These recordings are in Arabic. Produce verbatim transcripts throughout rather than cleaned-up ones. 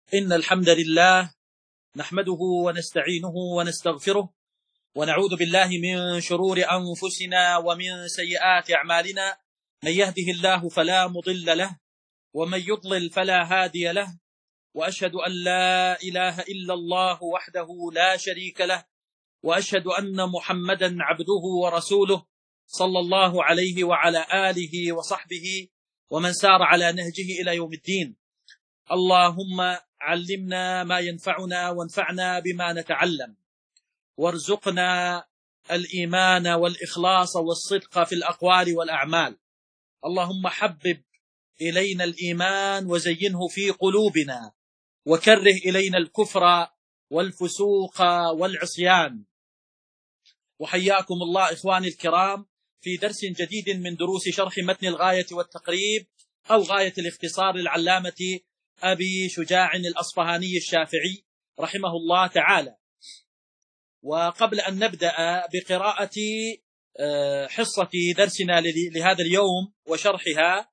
إن الحمد لله نحمده ونستعينه ونستغفره ونعوذ بالله من شرور أنفسنا ومن سيئات أعمالنا. من يهده الله فلا مضل له ومن يضلل فلا هادي له، وأشهد أن لا إله إلا الله وحده لا شريك له، وأشهد أن محمدا عبده ورسوله صلى الله عليه وعلى آله وصحبه ومن سار على نهجه إلى يوم الدين. اللهم علمنا ما ينفعنا وانفعنا بما نتعلم، وارزقنا الإيمان والإخلاص والصدق في الأقوال والأعمال. اللهم حبب إلينا الإيمان وزينه في قلوبنا، وكره إلينا الكفر والفسوق والعصيان. وحياكم الله إخواني الكرام في درس جديد من دروس شرح متن الغاية والتقريب أو غاية الاختصار للعلامة أبي شجاع الأصفهاني الشافعي رحمه الله تعالى. وقبل أن نبدأ بقراءة حصة درسنا لهذا اليوم وشرحها،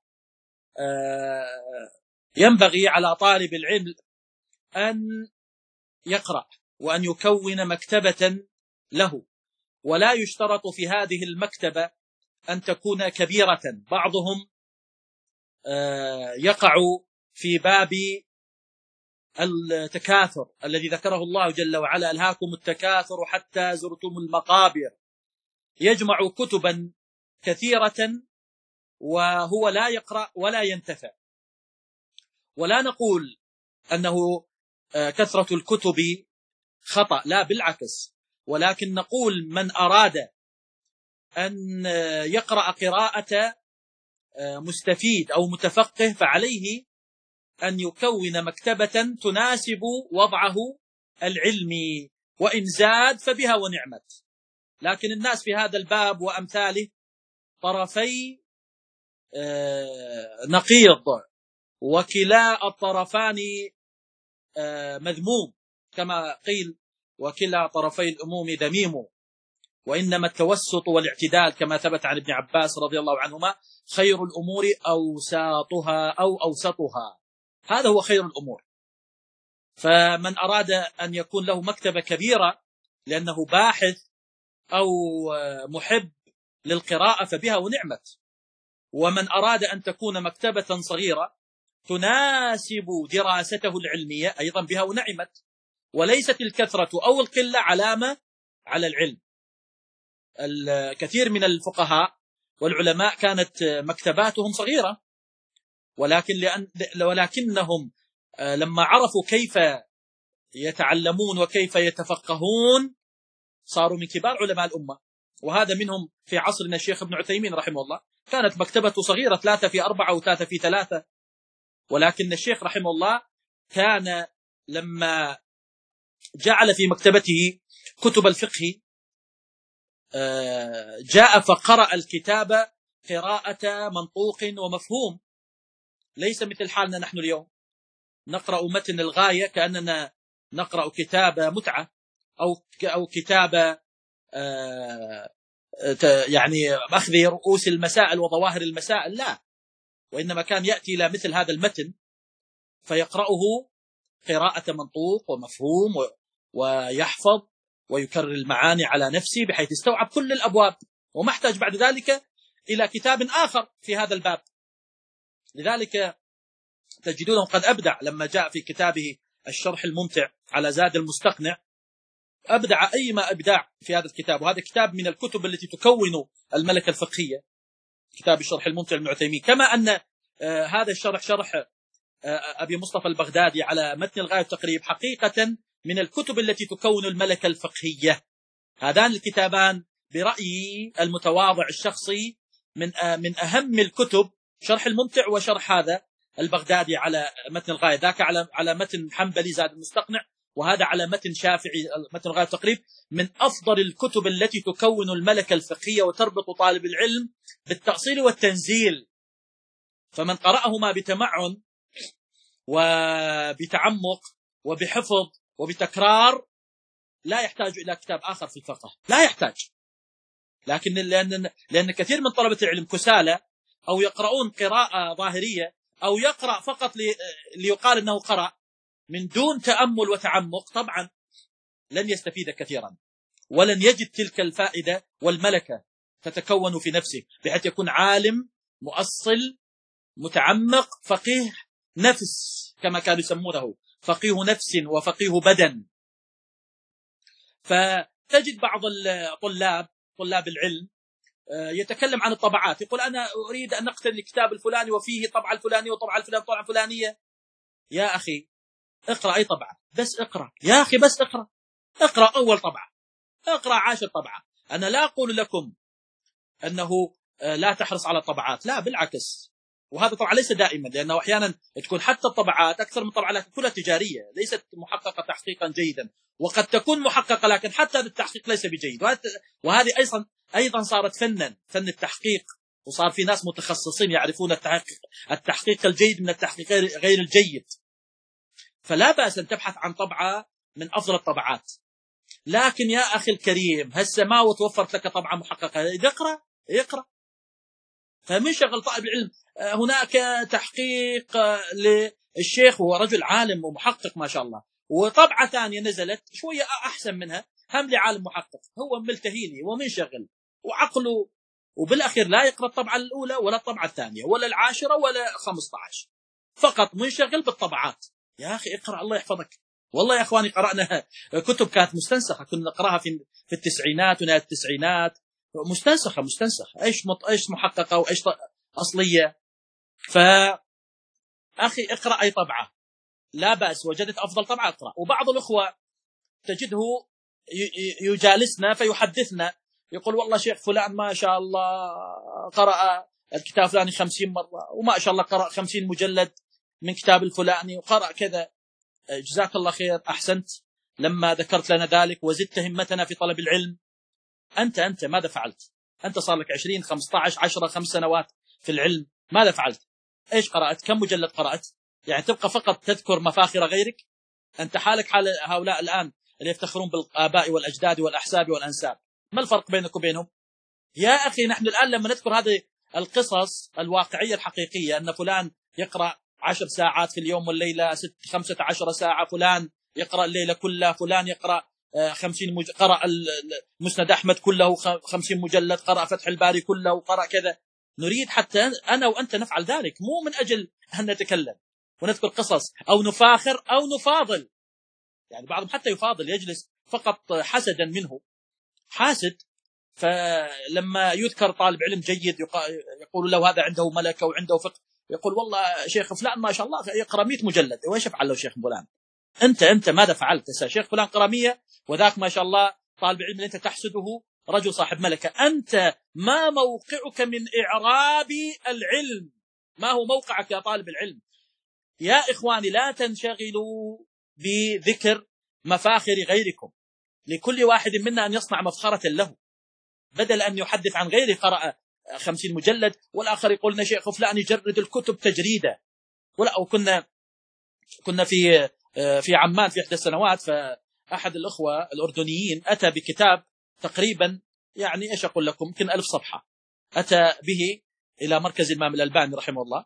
ينبغي على طالب العلم أن يقرأ وأن يكون مكتبة له، ولا يشترط في هذه المكتبة أن تكون كبيرة. بعضهم يقع في باب التكاثر الذي ذكره الله جل وعلا: ألهاكم التكاثر حتى زرتم المقابر. يجمع كتبا كثيرة وهو لا يقرأ ولا ينتفع. ولا نقول أنه كثرة الكتب خطأ، لا بالعكس، ولكن نقول من أراد أن يقرأ قراءة مستفيد أو متفقه فعليه أن يكون مكتبة تناسب وضعه العلمي، وإن زاد فبها ونعمت. لكن الناس في هذا الباب وأمثاله طرفي نقيض، وكلا الطرفان مذموم، كما قيل: وكلا طرفي الأموم ذميم. وإنما التوسط والاعتدال كما ثبت عن ابن عباس رضي الله عنهما: خير الأمور أوساطها أو أوسطها، هذا هو خير الأمور. فمن أراد أن يكون له مكتبة كبيرة لأنه باحث أو محب للقراءة فبها ونعمت. ومن أراد أن تكون مكتبة صغيرة تناسب دراسته العلمية أيضا بها ونعمت. وليست الكثرة أو القلة علامة على العلم. الكثير من الفقهاء والعلماء كانت مكتباتهم صغيرة، ولكن لأن ولكنهم لما عرفوا كيف يتعلمون وكيف يتفقهون صاروا من كبار علماء الأمة. وهذا منهم في عصرنا الشيخ ابن عثيمين رحمه الله، كانت مكتبته صغيرة، ثلاثة في أربعة وثلاثة في ثلاثة. ولكن الشيخ رحمه الله كان لما جعل في مكتبته كتب الفقه جاء فقرأ الكتاب قراءة منطوق ومفهوم، ليس مثل حالنا نحن اليوم نقرأ متن الغاية كأننا نقرأ كتاب متعة أو أو كتاب يعني أخذ رؤوس المسائل وظواهر المسائل، لا، وإنما كان يأتي إلى مثل هذا المتن فيقرأه قراءة منطوق ومفهوم ويحفظ ويكرر المعاني على نفسه بحيث يستوعب كل الأبواب، وما احتاج بعد ذلك إلى كتاب آخر في هذا الباب. لذلك تجدونه قد أبدع لما جاء في كتابه الشرح الممتع على زاد المستقنع، أبدع أيما أبداع في هذا الكتاب. وهذا كتاب من الكتب التي تكون الملكة الفقهية، كتاب الشرح الممتع لابن عثيمين. كما أن آه هذا الشرح شرح آه أبي مصطفى البغدادي على متن الغاية والتقريب حقيقة من الكتب التي تكون الملكة الفقهية. هذان الكتابان برأيي المتواضع الشخصي من آه من أهم الكتب، شرح الممتع وشرح هذا البغدادي على متن الغاية، ذاك على على متن حنبلي زاد المستقنع، وهذا على متن شافعي متن الغاية والتقريب. من أفضل الكتب التي تكون الملكة الفقهية وتربط طالب العلم بالتأصيل والتنزيل. فمن قرأهما بتمعن وبتعمق وبحفظ وبتكرار لا يحتاج إلى كتاب آخر في الفقه، لا يحتاج. لكن لأن لأن كثير من طلبة العلم كسالى، أو يقرؤون قراءة ظاهرية، أو يقرأ فقط ليقال أنه قرأ، من دون تأمل وتعمق طبعا لن يستفيد كثيرا، ولن يجد تلك الفائدة والملكة تتكون في نفسه بحيث يكون عالم مؤصل متعمق فقيه نفس، كما كانوا يسمونه فقيه نفس وفقيه بدن. فتجد بعض الطلاب طلاب العلم يتكلم عن الطبعات، يقول أنا أريد أن أقتني الكتاب الفلاني وفيه طبعة الفلانية وطبعة الفلانية وطبعة الفلانية. يا أخي اقرأ أي طبعة، بس اقرأ يا أخي، بس اقرأ اقرأ أول طبعة، اقرأ عاشر طبعة. أنا لا أقول لكم أنه لا تحرص على الطبعات، لا بالعكس، وهذا طبعا ليس دائما، لأنه أحيانا تكون حتى الطبعات أكثر من طبعة لكن كلها تجارية ليست محققة تحقيقا جيدا، وقد تكون محققة لكن حتى التحقيق ليس بجيد. وهذه أيضا أيضا صارت فنا، فن التحقيق، وصار في ناس متخصصين يعرفون التحقيق التحقيق الجيد من التحقيق غير الجيد. فلا بأس أن تبحث عن طبعة من أفضل الطبعات، لكن يا أخي الكريم هسه ما وتوفرت لك طبعة محققة، اقرأ اقرأ. فمن شغل طالب العلم هناك تحقيق للشيخ، هو رجل عالم ومحقق ما شاء الله، وطبعة ثانية نزلت شوية أحسن منها هم لعالم محقق، هو ملتهيني ومنشغل وعقله، وبالأخير لا يقرأ الطبعة الأولى ولا الطبعة الثانية ولا العاشرة ولا خمسة عشر، فقط منشغل بالطبعات. يا أخي اقرأ الله يحفظك. والله يا أخواني قرأنا كتب كانت مستنسخة، كنا نقرأها في في التسعينات ونهاية التسعينات، مستنسخة مستنسخة إيش مط... إيش محققة وإيش أصلية. فأخي اقرأ أي طبعة لا بأس، وجدت أفضل طبعة اقرأ. وبعض الأخوة تجده يجالسنا فيحدثنا، يقول والله شيخ فلان ما شاء الله قرأ الكتاب فلاني خمسين مرة، وما شاء الله قرأ خمسين مجلد من كتاب الفلاني وقرأ كذا. جزاك الله خير، أحسنت لما ذكرت لنا ذلك وزدت همتنا في طلب العلم. أنت أنت ماذا فعلت؟ أنت صار لك عشرين خمسة عشر عشرة خمس سنوات في العلم، ماذا فعلت؟ إيش قرأت؟ كم مجلد قرأت؟ يعني تبقى فقط تذكر مفاخر غيرك؟ أنت حالك حال هؤلاء الآن اللي يفتخرون بالآباء والأجداد والأحساب والأنساب، ما الفرق بينك وبينهم؟ يا أخي نحن الآن لما نذكر هذه القصص الواقعية الحقيقية، أن فلان يقرأ عشر ساعات في اليوم والليلة، ست خمسة عشر ساعة، فلان يقرأ الليلة كلها، فلان يقرأ خمسين مج... قرأ المسند أحمد كله خمسين مجلد، قرأ فتح الباري كله وقرأ كذا. نريد حتى أنا وأنت نفعل ذلك، مو من أجل أن نتكلم ونذكر قصص أو نفاخر أو نفاضل. يعني بعضهم حتى يفاضل، يجلس فقط حسدا منه، حاسد. فلما يذكر طالب علم جيد يقول له هذا عنده ملكة وعنده فقه، يقول والله شيخ فلان ما شاء الله يقرأ مئة مجلد، وإيش يفعل له شيخ فلان؟ أنت أنت ماذا فعلت؟ شيخ فلان قرأ مية، وذاك ما شاء الله طالب علم اللي أنت تحسده رجل صاحب ملكة. أنت ما موقعك من إعراب العلم؟ ما هو موقعك يا طالب العلم؟ يا إخواني لا تنشغلوا بذكر مفاخر غيركم، لكل واحد منا أن يصنع مفخرة له، بدل أن يحدث عن غيره قرأ خمسين مجلد والآخر يقول لنا شيخ فلان يجرد الكتب تجريدة. ولا وكنا كنا في في عمان في إحدى السنوات، فأحد الأخوة الأردنيين أتى بكتاب تقريبا يعني إيش أقول لكم يمكن ألف صفحة، أتى به إلى مركز الإمام الألباني رحمه الله.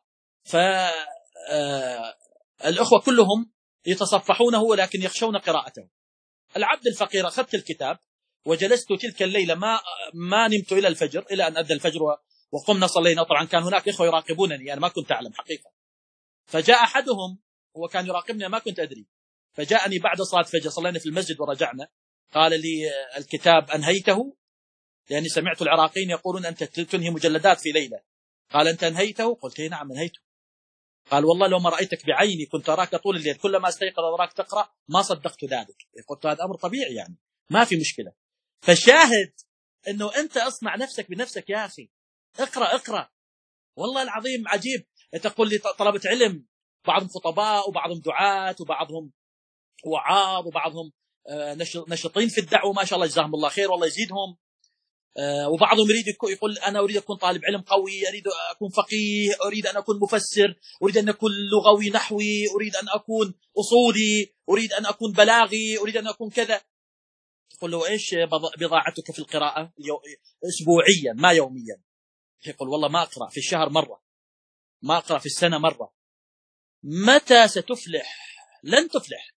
فالأخوة كلهم يتصفحونه ولكن يخشون قراءته. العبد الفقير أخذت الكتاب وجلست تلك الليلة ما ما نمت إلى الفجر، إلى أن أدى الفجر وقمنا صلينا. طبعا كان هناك إخوة يراقبونني، أنا ما كنت أعلم حقيقة. فجاء أحدهم هو كان يراقبني ما كنت أدري، فجاءني بعد صلاة الفجر، صلينا في المسجد ورجعنا، قال لي الكتاب أنهيته؟ لأني سمعت العراقيين يقولون أنت تنهي مجلدات في ليلة. قال أنت أنهيته؟ قلت نعم أنهيته. قال والله لو ما رأيتك بعيني كنت أراك طول الليل، كلما استيقظ أراك تقرأ ما صدقت ذلك. قلت هذا أمر طبيعي يعني ما في مشكلة. فالشاهد أنه أنت أصنع نفسك بنفسك يا أخي، اقرأ اقرأ. والله العظيم عجيب، تقول لي طلبة علم بعضهم خطباء وبعضهم دعاة وبعضهم وعاظ وبعضهم نشطين في الدعوة ما شاء الله جزاهم الله خير والله يزيدهم، وبعضهم يريد يقول أنا أريد أكون طالب علم قوي، أريد أكون فقيه، أريد أن أكون مفسر، أريد أن أكون لغوي نحوي، أريد أن أكون أصولي، أريد أن أكون بلاغي، أريد أن أكون كذا. تقول له إيش بضاعتك في القراءة؟ أسبوعيا ما يوميا. يقول والله ما أقرأ في الشهر مرة، ما أقرأ في السنة مرة. متى ستفلح لن تفلح.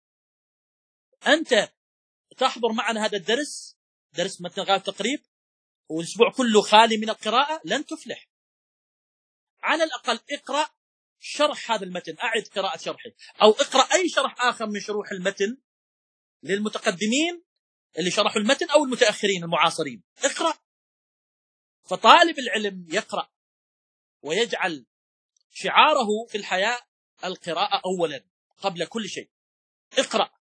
أنت تحضر معنا هذا الدرس، درس متن غاية التقريب، والأسبوع كله خالي من القراءة، لن تفلح. على الأقل اقرأ شرح هذا المتن، أعد قراءة شرحه، أو اقرأ أي شرح آخر من شروح المتن للمتقدمين اللي شرحوا المتن أو المتأخرين المعاصرين، اقرأ. فطالب العلم يقرأ ويجعل شعاره في الحياة القراءة أولا قبل كل شيء. اقرأ،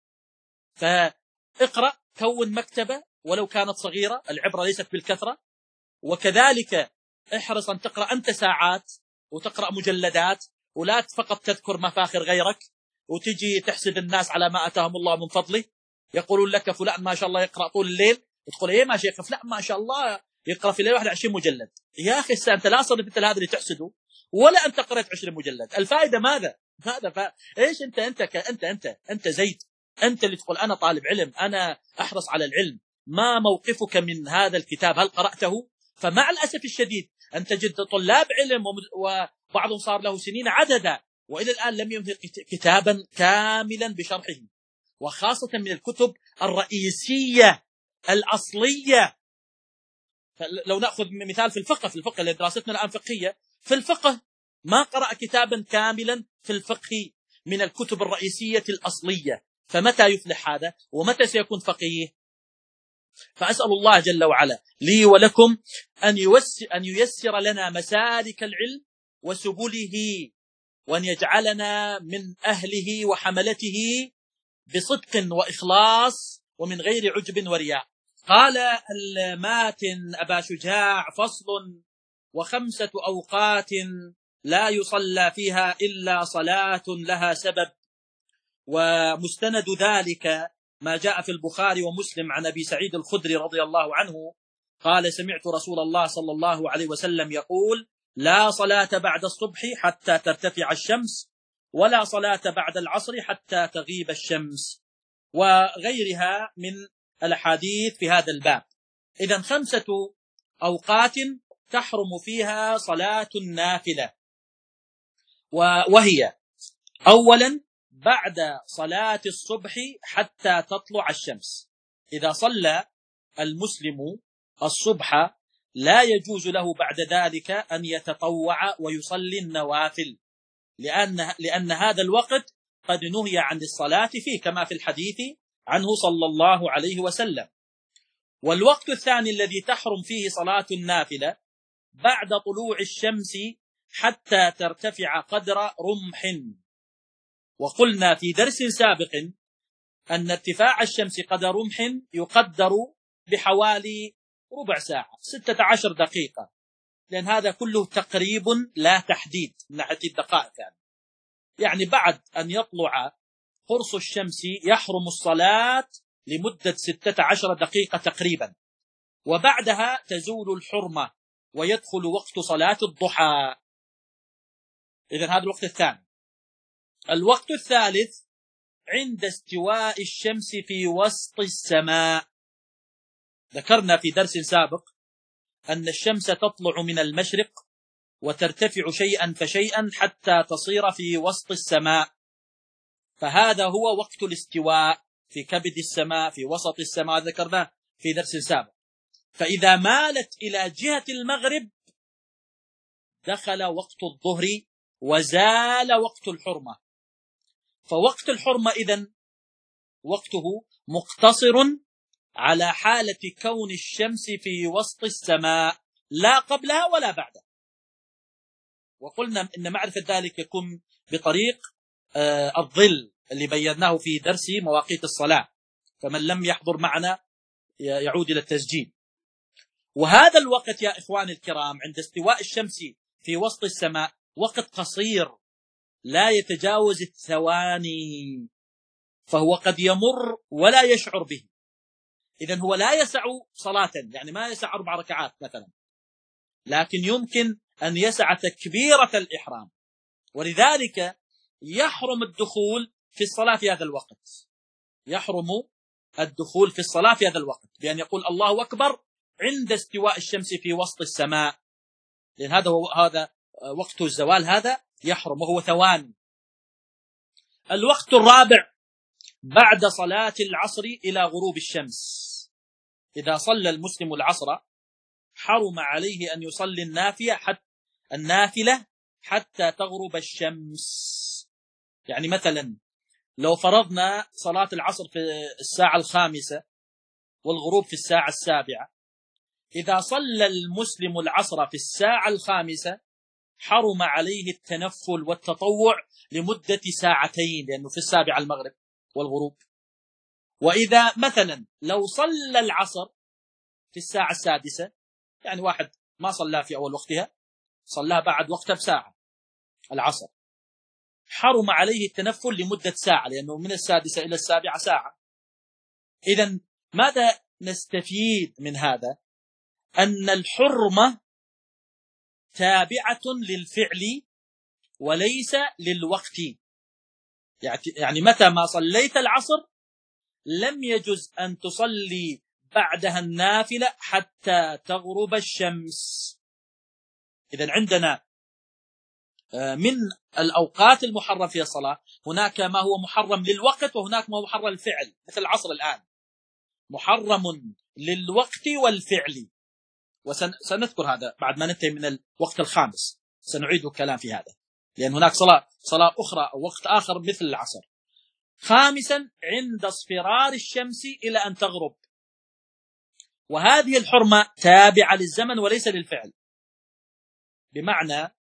فاقرأ، كون مكتبة ولو كانت صغيرة، العبرة ليست بالكثرة. وكذلك احرص أن تقرأ أنت ساعات وتقرأ مجلدات، ولا فقط تذكر مفاخر غيرك وتجي تحسد الناس على ما أتاهم الله من فضله. يقولون لك فلان ما شاء الله يقرأ طول الليل، تقول ايه ما شيخ فلان ما شاء الله يقرأ في الليل واحد عشرين مجلد. يا أخي أنت لا صرت مثل هذا اللي تحسده، ولا أنت قرأت عشرين مجلد. الفائدة ماذا؟ ماذا ف... ايش انت انت ك... انت انت انت زيد، انت اللي تقول انا طالب علم، انا احرص على العلم. ما موقفك من هذا الكتاب؟ هل قرأته؟ فمع الأسف الشديد أن تجد طلاب علم وبعضهم صار له سنين عددا وإلى الآن لم ينهي كتابا كاملا بشرحه، وخاصة من الكتب الرئيسية الأصلية. لو نأخذ مثال في الفقه، في الفقه اللي دراستنا الآن فقهية، في الفقه ما قرأ كتابا كاملا في الفقه من الكتب الرئيسية الأصلية، فمتى يفلح هذا ومتى سيكون فقيه؟ فأسأل الله جل وعلا لي ولكم أن ييسر, أن ييسر لنا مسالك العلم وسبله، وأن يجعلنا من أهله وحملته بصدق وإخلاص ومن غير عجب ورياء. قال الماتن أبا شجاع: فصل: وخمسة أوقات لا يصلى فيها إلا صلاة لها سبب. ومستند ذلك ما جاء في البخاري ومسلم عن أبي سعيد الخدري رضي الله عنه قال: سمعت رسول الله صلى الله عليه وسلم يقول: لا صلاة بعد الصبح حتى ترتفع الشمس، ولا صلاة بعد العصر حتى تغيب الشمس، وغيرها من الأحاديث في هذا الباب. إذن خمسة أوقات تحرم فيها صلاة النافلة، وهي: أولا بعد صلاة الصبح حتى تطلع الشمس. إذا صلى المسلم الصبح لا يجوز له بعد ذلك أن يتطوع ويصلي النوافل، لأن, لأن هذا الوقت قد نهي عن الصلاة فيه كما في الحديث عنه صلى الله عليه وسلم. والوقت الثاني الذي تحرم فيه صلاة النافلة بعد طلوع الشمس حتى ترتفع قدر رمح. وقلنا في درس سابق أن ارتفاع الشمس قدر رمح يقدر بحوالي ربع ساعة، ستة عشر دقيقة، لأن هذا كله تقريب لا تحديد من ناحية الدقائق. يعني. يعني بعد أن يطلع قرص الشمس يحرم الصلاة لمدة ستة عشر دقيقة تقريبا، وبعدها تزول الحرمة ويدخل وقت صلاة الضحى. إذن هذا الوقت الثاني. الوقت الثالث عند استواء الشمس في وسط السماء. ذكرنا في درس سابق أن الشمس تطلع من المشرق وترتفع شيئا فشيئا حتى تصير في وسط السماء، فهذا هو وقت الاستواء في كبد السماء في وسط السماء، ذكرناه في درس سابق. فإذا مالت إلى جهة المغرب دخل وقت الظهر وزال وقت الحرمة. فوقت الحرمة إذن وقته مقتصر على حالة كون الشمس في وسط السماء، لا قبلها ولا بعدها. وقلنا إن معرفة ذلك يكون بطريق آه الظل اللي بيناه في درس مواقيت الصلاة، فمن لم يحضر معنا يعود إلى التسجيل. وهذا الوقت يا إخواني الكرام عند استواء الشمس في وسط السماء وقت قصير لا يتجاوز الثواني، فهو قد يمر ولا يشعر به. إذن هو لا يسع صلاة، يعني ما يسع أربع ركعات مثلا، لكن يمكن أن يسع تكبيرة الإحرام. ولذلك يحرم الدخول في الصلاة في هذا الوقت، يحرم الدخول في الصلاة في هذا الوقت بأن يقول الله أكبر عند استواء الشمس في وسط السماء، لأن هذا هو هذا وقت الزوال، هذا يحرم وهو ثواني. الوقت الرابع بعد صلاة العصر إلى غروب الشمس. إذا صلى المسلم العصر حرم عليه أن يصلي النافلة حتى النافلة حتى تغرب الشمس. يعني مثلا لو فرضنا صلاة العصر في الساعة الخامسة والغروب في الساعة السابعة، إذا صلى المسلم العصر في الساعة الخامسة حرم عليه التنفل والتطوع لمدة ساعتين، لأنه في السابعة المغرب والغروب. وإذا مثلا لو صلى العصر في الساعة السادسة، يعني واحد ما صلى في أول وقتها، صلى بعد وقتها بساعة العصر، حرم عليه التنفل لمدة ساعة، لأنه من السادسة إلى السابعة ساعة. إذن ماذا نستفيد من هذا؟ أن الحرمة تابعة للفعل وليس للوقت. يعني متى ما صليت العصر لم يجز أن تصلي بعدها النافلة حتى تغرب الشمس. إذن عندنا من الأوقات المحرم فيها الصلاة هناك ما هو محرم للوقت، وهناك ما هو محرم للفعل، مثل العصر الآن محرم للوقت والفعل، وسنذكر هذا بعد ما ننتهي من الوقت الخامس، سنعيد الكلام في هذا، لأن هناك صلاة صلاة أخرى أو وقت آخر مثل العصر. خامسا عند اصفرار الشمس إلى أن تغرب، وهذه الحرمة تابعة للزمن وليس للفعل. بمعنى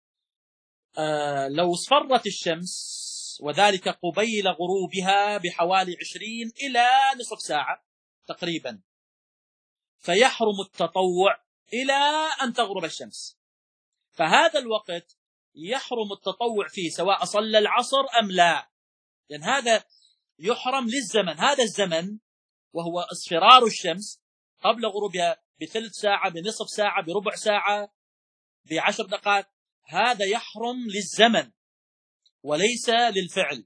آه لو اصفرت الشمس وذلك قبيل غروبها بحوالي عشرين إلى نصف ساعة تقريبا، فيحرم التطوع إلى أن تغرب الشمس. فهذا الوقت يحرم التطوع فيه سواء صلى العصر أم لا، لأن هذا يحرم للزمن. هذا الزمن وهو اصفرار الشمس قبل غروبها بثلث ساعة، بنصف ساعة، بربع ساعة، بعشر دقائق، هذا يحرم للزمن وليس للفعل.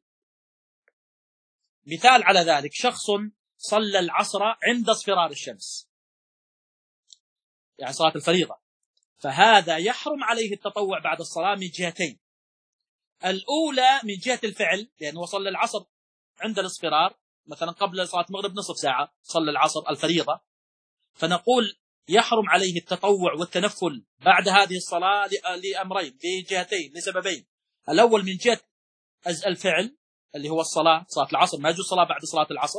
مثال على ذلك شخص صلى العصر عند اصفرار الشمس، يعني صلاة الفريضة، فهذا يحرم عليه التطوع بعد الصلاة من جهتين. الأولى من جهة الفعل، لأنه صلى العصر عند الاصفرار، مثلا قبل صلاة المغرب نصف ساعة صلى العصر الفريضة، فنقول يحرم عليه التطوع والتنفل بعد هذه الصلاة لأمرين، لجهتين، لسببين. الأول من جهة الفعل اللي هو الصلاة، صلاة العصر ما يجوز صلاة بعد صلاة العصر،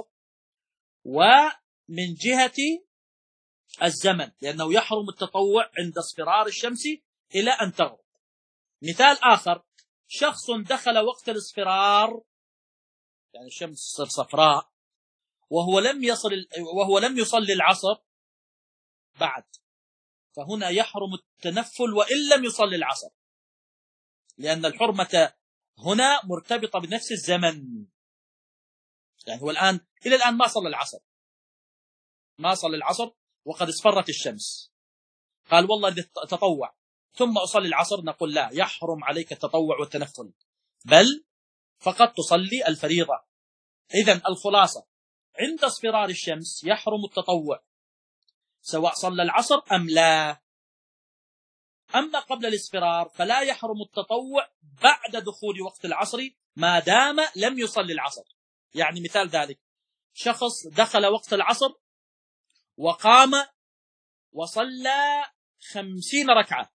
ومن جهة الزمن لأنه يحرم التطوع عند اصفرار الشمس إلى أن تغرب. مثال آخر شخص دخل وقت الاصفرار، يعني الشمس تصير صفراء، وهو لم يصل وهو لم يصلي العصر بعد، فهنا يحرم التنفل وإن لم يصلي العصر، لأن الحرمة هنا مرتبطة بنفس الزمن. يعني هو الآن إلى الآن ما صلى العصر، ما صلى العصر وقد اصفرت الشمس، قال والله إذا تطوع ثم أصلي العصر، نقول لا، يحرم عليك التطوع والتنفل، بل فقط تصلي الفريضة. إذن الخلاصة عند اصفرار الشمس يحرم التطوع سواء صلى العصر أم لا. أما قبل الاصفرار فلا يحرم التطوع بعد دخول وقت العصر ما دام لم يصلي العصر. يعني مثال ذلك شخص دخل وقت العصر وقام وصلى خمسين ركعة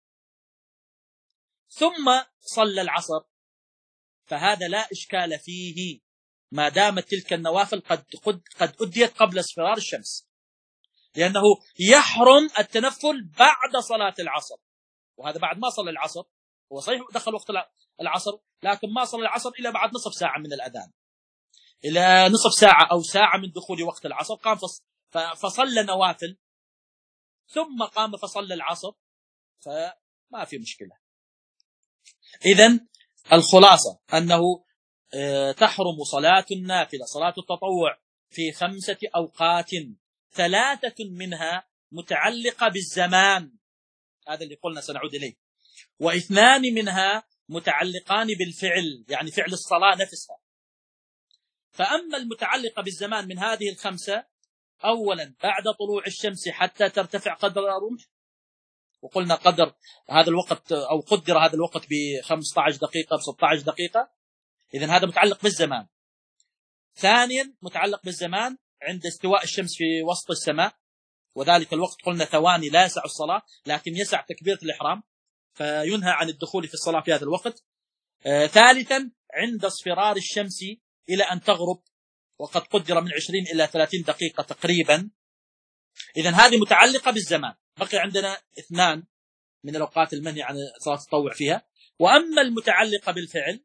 ثم صلى العصر، فهذا لا إشكال فيه ما دامت تلك النوافل قد قد قد أديت قبل اصفرار الشمس، لأنه يحرم التنفل بعد صلاة العصر، وهذا بعد ما صلى العصر. هو صحيح دخل وقت العصر لكن ما صلى العصر إلا بعد نصف ساعة من الأذان، إلى نصف ساعة أو ساعة من دخول وقت العصر قام فصلى نوافل ثم قام فصلى العصر، فما في مشكلة. إذن الخلاصة أنه تحرم صلاة النافلة صلاة التطوع في خمسة أوقات، ثلاثة منها متعلقة بالزمان، هذا اللي قلنا سنعود إليه، واثنان منها متعلقان بالفعل، يعني فعل الصلاة نفسها. فأما المتعلقة بالزمان من هذه الخمسة، أولا بعد طلوع الشمس حتى ترتفع قدر رمح، وقلنا قدر هذا الوقت أو قدر هذا الوقت ب خمسة عشر دقيقة ب ستة عشر دقيقة، إذن هذا متعلق بالزمان. ثانيا متعلق بالزمان عند استواء الشمس في وسط السماء، وذلك الوقت قلنا ثواني لا يسع الصلاة لكن يسع تكبيرة الإحرام، فينهى عن الدخول في الصلاة في هذا الوقت. آه ثالثا عند اصفرار الشمس إلى أن تغرب، وقد قدر من عشرين إلى ثلاثين دقيقة تقريبا. إذن هذه متعلقة بالزمان. بقي عندنا اثنان من الأوقات المنهي عن صلاة التطوع فيها. وأما المتعلقة بالفعل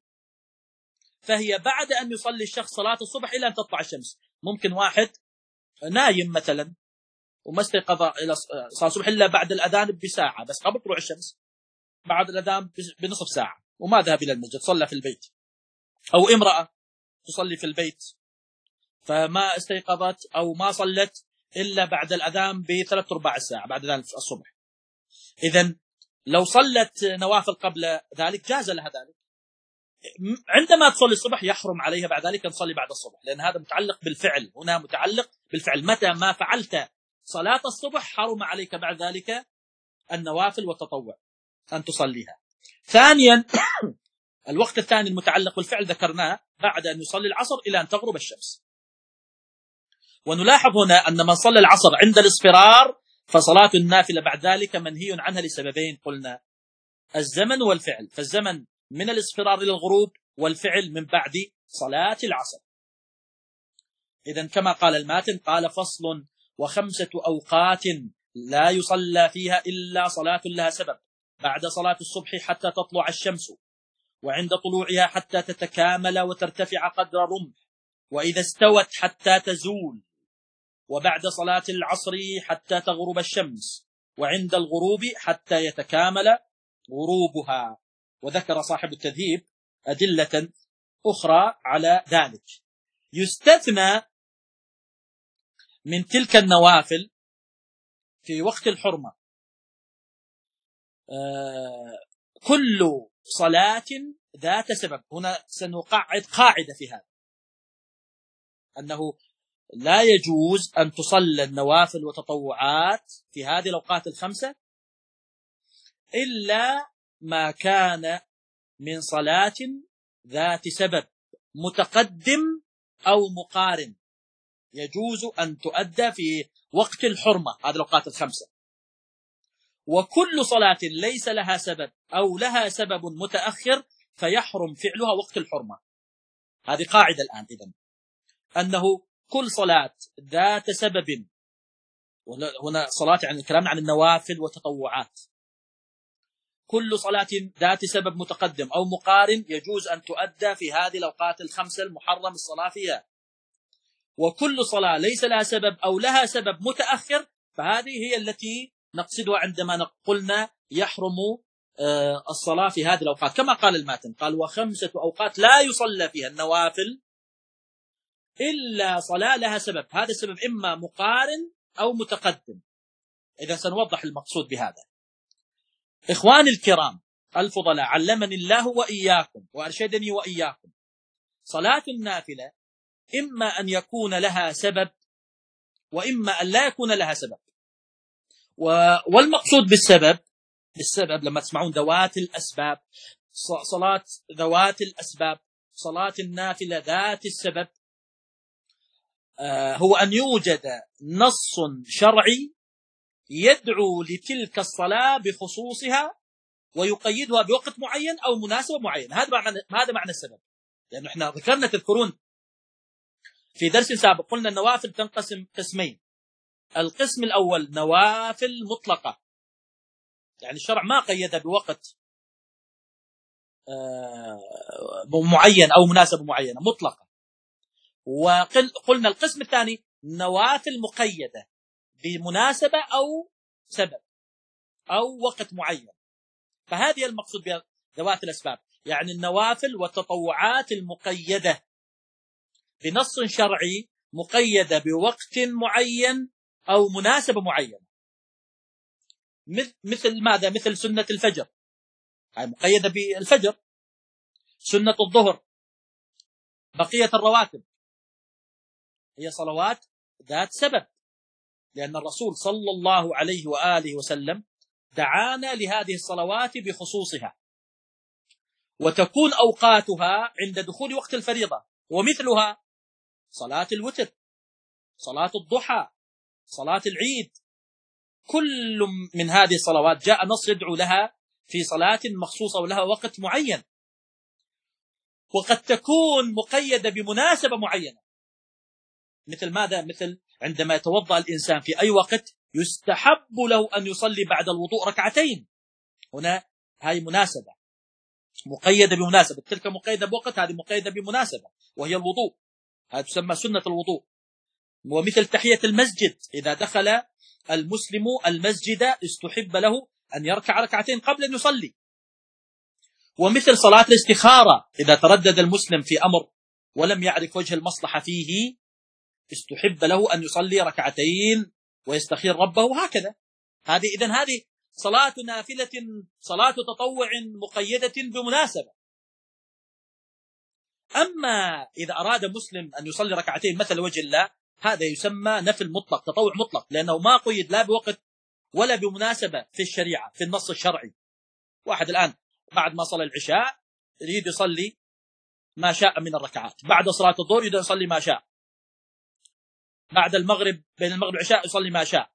فهي بعد أن يصلي الشخص صلاة الصبح إلى أن تطلع الشمس. ممكن واحد نايم مثلا وما استيقظ إلى صلاة الصبح إلا بعد الأذان بساعة، بس قبل طلوع الشمس، بعد الأذان بنصف ساعة، وما ذهب إلى المسجد، صلى في البيت. أو امرأة تصلي في البيت فما استيقظت أو ما صلت إلا بعد الأذان بثلاث أرباع الساعة بعد ذلك الصبح. إذن لو صلت نوافل قبل ذلك جاز لها ذلك. عندما تصلي الصبح يحرم عليها بعد ذلك أن تصلي بعد الصبح، لأن هذا متعلق بالفعل. هنا متعلق بالفعل، متى ما فعلت صلاة الصبح حرم عليك بعد ذلك النوافل والتطوع أن تصليها. ثانيا الوقت الثاني المتعلق بالفعل ذكرناه بعد أن يصلي العصر إلى أن تغرب الشمس. ونلاحظ هنا أن من صلى العصر عند الاصفرار فصلاة النافلة بعد ذلك منهي عنها لسببين قلنا: الزمن والفعل. فالزمن من الاصفرار إلى الغروب، والفعل من بعد صلاة العصر. إذن كما قال الماتن قال: فصل: وخمسة أوقات لا يصلى فيها إلا صلاة لها سبب، بعد صلاة الصبح حتى تطلع الشمس، وعند طلوعها حتى تتكامل وترتفع قدر رمح، وإذا استوت حتى تزول، وبعد صلاة العصر حتى تغرب الشمس، وعند الغروب حتى يتكامل غروبها. وذكر صاحب التذهيب أدلة أخرى على ذلك. يستثنى من تلك النوافل في وقت الحرمة كل صلاة ذات سبب. هنا سنقعد قاعدة في هذا، أنه لا يجوز أن تصلى النوافل وتطوعات في هذه الأوقات الخمسة إلا ما كان من صلاة ذات سبب متقدم أو مقارن، يجوز أن تؤدى في وقت الحرمة هذه الأوقات الخمسة. وكل صلاة ليس لها سبب أو لها سبب متأخر فيحرم فعلها وقت الحرمة. هذه قاعدة الآن إذن، أنه كل صلاة ذات سبب، هنا صلاة يعني الكلام عن النوافل وتطوعات، كل صلاة ذات سبب متقدم أو مقارن يجوز أن تؤدى في هذه الأوقات الخمسة المحرم الصلاة فيها. وكل صلاة ليس لها سبب أو لها سبب متأخر فهذه هي التي نقصدها عندما قلنا يحرم الصلاة في هذه الأوقات. كما قال الماتن قال: وخمسة أوقات لا يصلى فيها النوافل إلا صلاة لها سبب. هذا السبب إما مقارن أو متقدم. إذا سنوضح المقصود بهذا. إخواني الكرام الفضلاء، علمني الله وإياكم وأرشدني وإياكم، صلاة النافلة إما أن يكون لها سبب وإما أن لا يكون لها سبب. والمقصود بالسبب، بالسبب لما تسمعون ذوات الأسباب، صلاة ذوات الأسباب، صلاة النافلة ذات السبب، هو أن يوجد نص شرعي يدعو لتلك الصلاة بخصوصها ويقيدها بوقت معين أو مناسبة معينة. هذا معنى هذا معنى السبب. لأنه احنا ذكرنا تذكرون في درس سابق قلنا النوافل تنقسم قسمين. القسم الأول نوافل مطلقة، يعني الشرع ما قيدها بوقت معين أو مناسبة معينة، مطلقة. وقلنا القسم الثاني نوافل مقيدة بمناسبة أو سبب أو وقت معين. فهذه المقصود بذوات الأسباب، يعني النوافل والتطوعات المقيدة بنص شرعي مقيدة بوقت معين أو مناسبة معينة. مثل ماذا؟ مثل سنة الفجر، هي مقيدة بالفجر. سنة الظهر، بقية الرواتب هي صلوات ذات سبب، لأن الرسول صلى الله عليه وآله وسلم دعانا لهذه الصلوات بخصوصها، وتكون أوقاتها عند دخول وقت الفريضة. ومثلها صلاة الوتر، صلاة الضحى، صلاة العيد، كل من هذه الصلوات جاء نص يدعو لها في صلاة مخصوصة ولها وقت معين، وقد تكون مقيدة بمناسبة معينة. مثل ماذا؟ مثل عندما يتوضأ الإنسان في أي وقت يستحب له أن يصلي بعد الوضوء ركعتين. هنا هذه مناسبة مقيدة بمناسبة، تلك مقيدة بوقت، هذه مقيدة بمناسبة وهي الوضوء، هذه تسمى سنة الوضوء. ومثل تحية المسجد، إذا دخل المسلم المسجد استحب له أن يركع ركعتين قبل أن يصلي. ومثل صلاة الاستخارة، إذا تردد المسلم في أمر ولم يعرف وجه المصلحة فيه استحب له أن يصلي ركعتين ويستخير ربه، هكذا. هذه إذن هذه صلاة نافلة، صلاة تطوع مقيدة بمناسبة. أما إذا أراد مسلم أن يصلي ركعتين مثل وجه الله، هذا يسمى نفل مطلق، تطوع مطلق، لأنه ما قيد لا بوقت ولا بمناسبة في الشريعة، في النص الشرعي. واحد الآن بعد ما صلى العشاء يريد يصلي ما شاء من الركعات، بعد صلاة الظهر يريد يصلي ما شاء، بعد المغرب بين المغرب والعشاء يصلي ما شاء.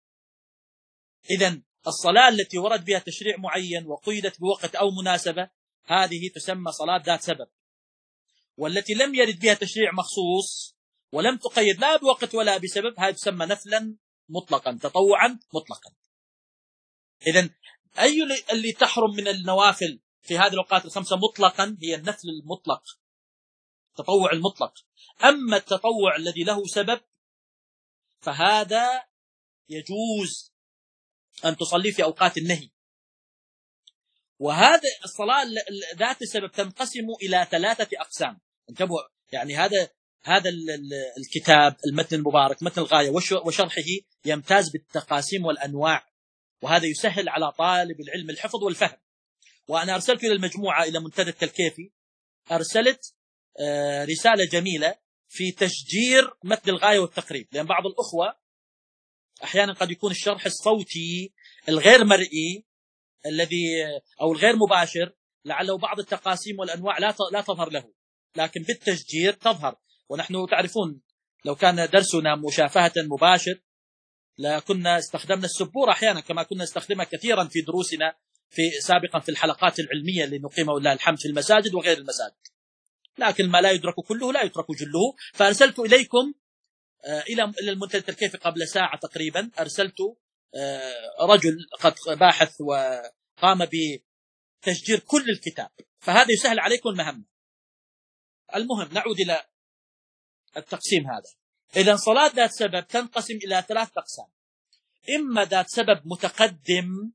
إذن الصلاة التي ورد بها تشريع معين وقيدت بوقت أو مناسبة، هذه تسمى صلاة ذات سبب. والتي لم يرد بها تشريع مخصوص ولم تقيد لا بوقت ولا بسبب، هذه تسمى نفلا مطلقا، تطوعا مطلقا. إذن أي اللي تحرم من النوافل في هذه الأوقات الخمسة مطلقا هي النفل المطلق، التطوع المطلق. أما التطوع الذي له سبب فهذا يجوز أن تصلي في أوقات النهي. وهذا الصلاة ذات السبب تنقسم إلى ثلاثة أقسام. انتبهوا، يعني هذا هذا الكتاب المتن المبارك متن الغاية وشرحه يمتاز بالتقاسيم والأنواع، وهذا يسهل على طالب العلم الحفظ والفهم. وأنا أرسلت إلى المجموعة، إلى منتدى التلكيفي، أرسلت رسالة جميلة في تشجير متن الغاية والتقريب، لأن بعض الأخوة أحيانا قد يكون الشرح الصوتي الغير مرئي الذي أو الغير مباشر لعله بعض التقاسيم والأنواع لا لا تظهر له، لكن بالتشجير تظهر. ونحن تعرفون لو كان درسنا مشافهة مباشر لكنا استخدمنا السبورة أحيانا، كما كنا نستخدمها كثيرا في دروسنا في سابقا في الحلقات العلمية اللي نقيمها ولله الحمد في المساجد وغير المساجد. لكن ما لا يدرك كله لا يترك جله. فأرسلت إليكم إلى إلى المنتدى التلكيفي قبل ساعة تقريبا، أرسلت رجل قد باحث وقام بتشجير كل الكتاب، فهذا يسهل عليكم المهمة. المهم نعود إلى التقسيم هذا. إذن صلاة ذات سبب تنقسم إلى ثلاث أقسام: إما ذات سبب متقدم،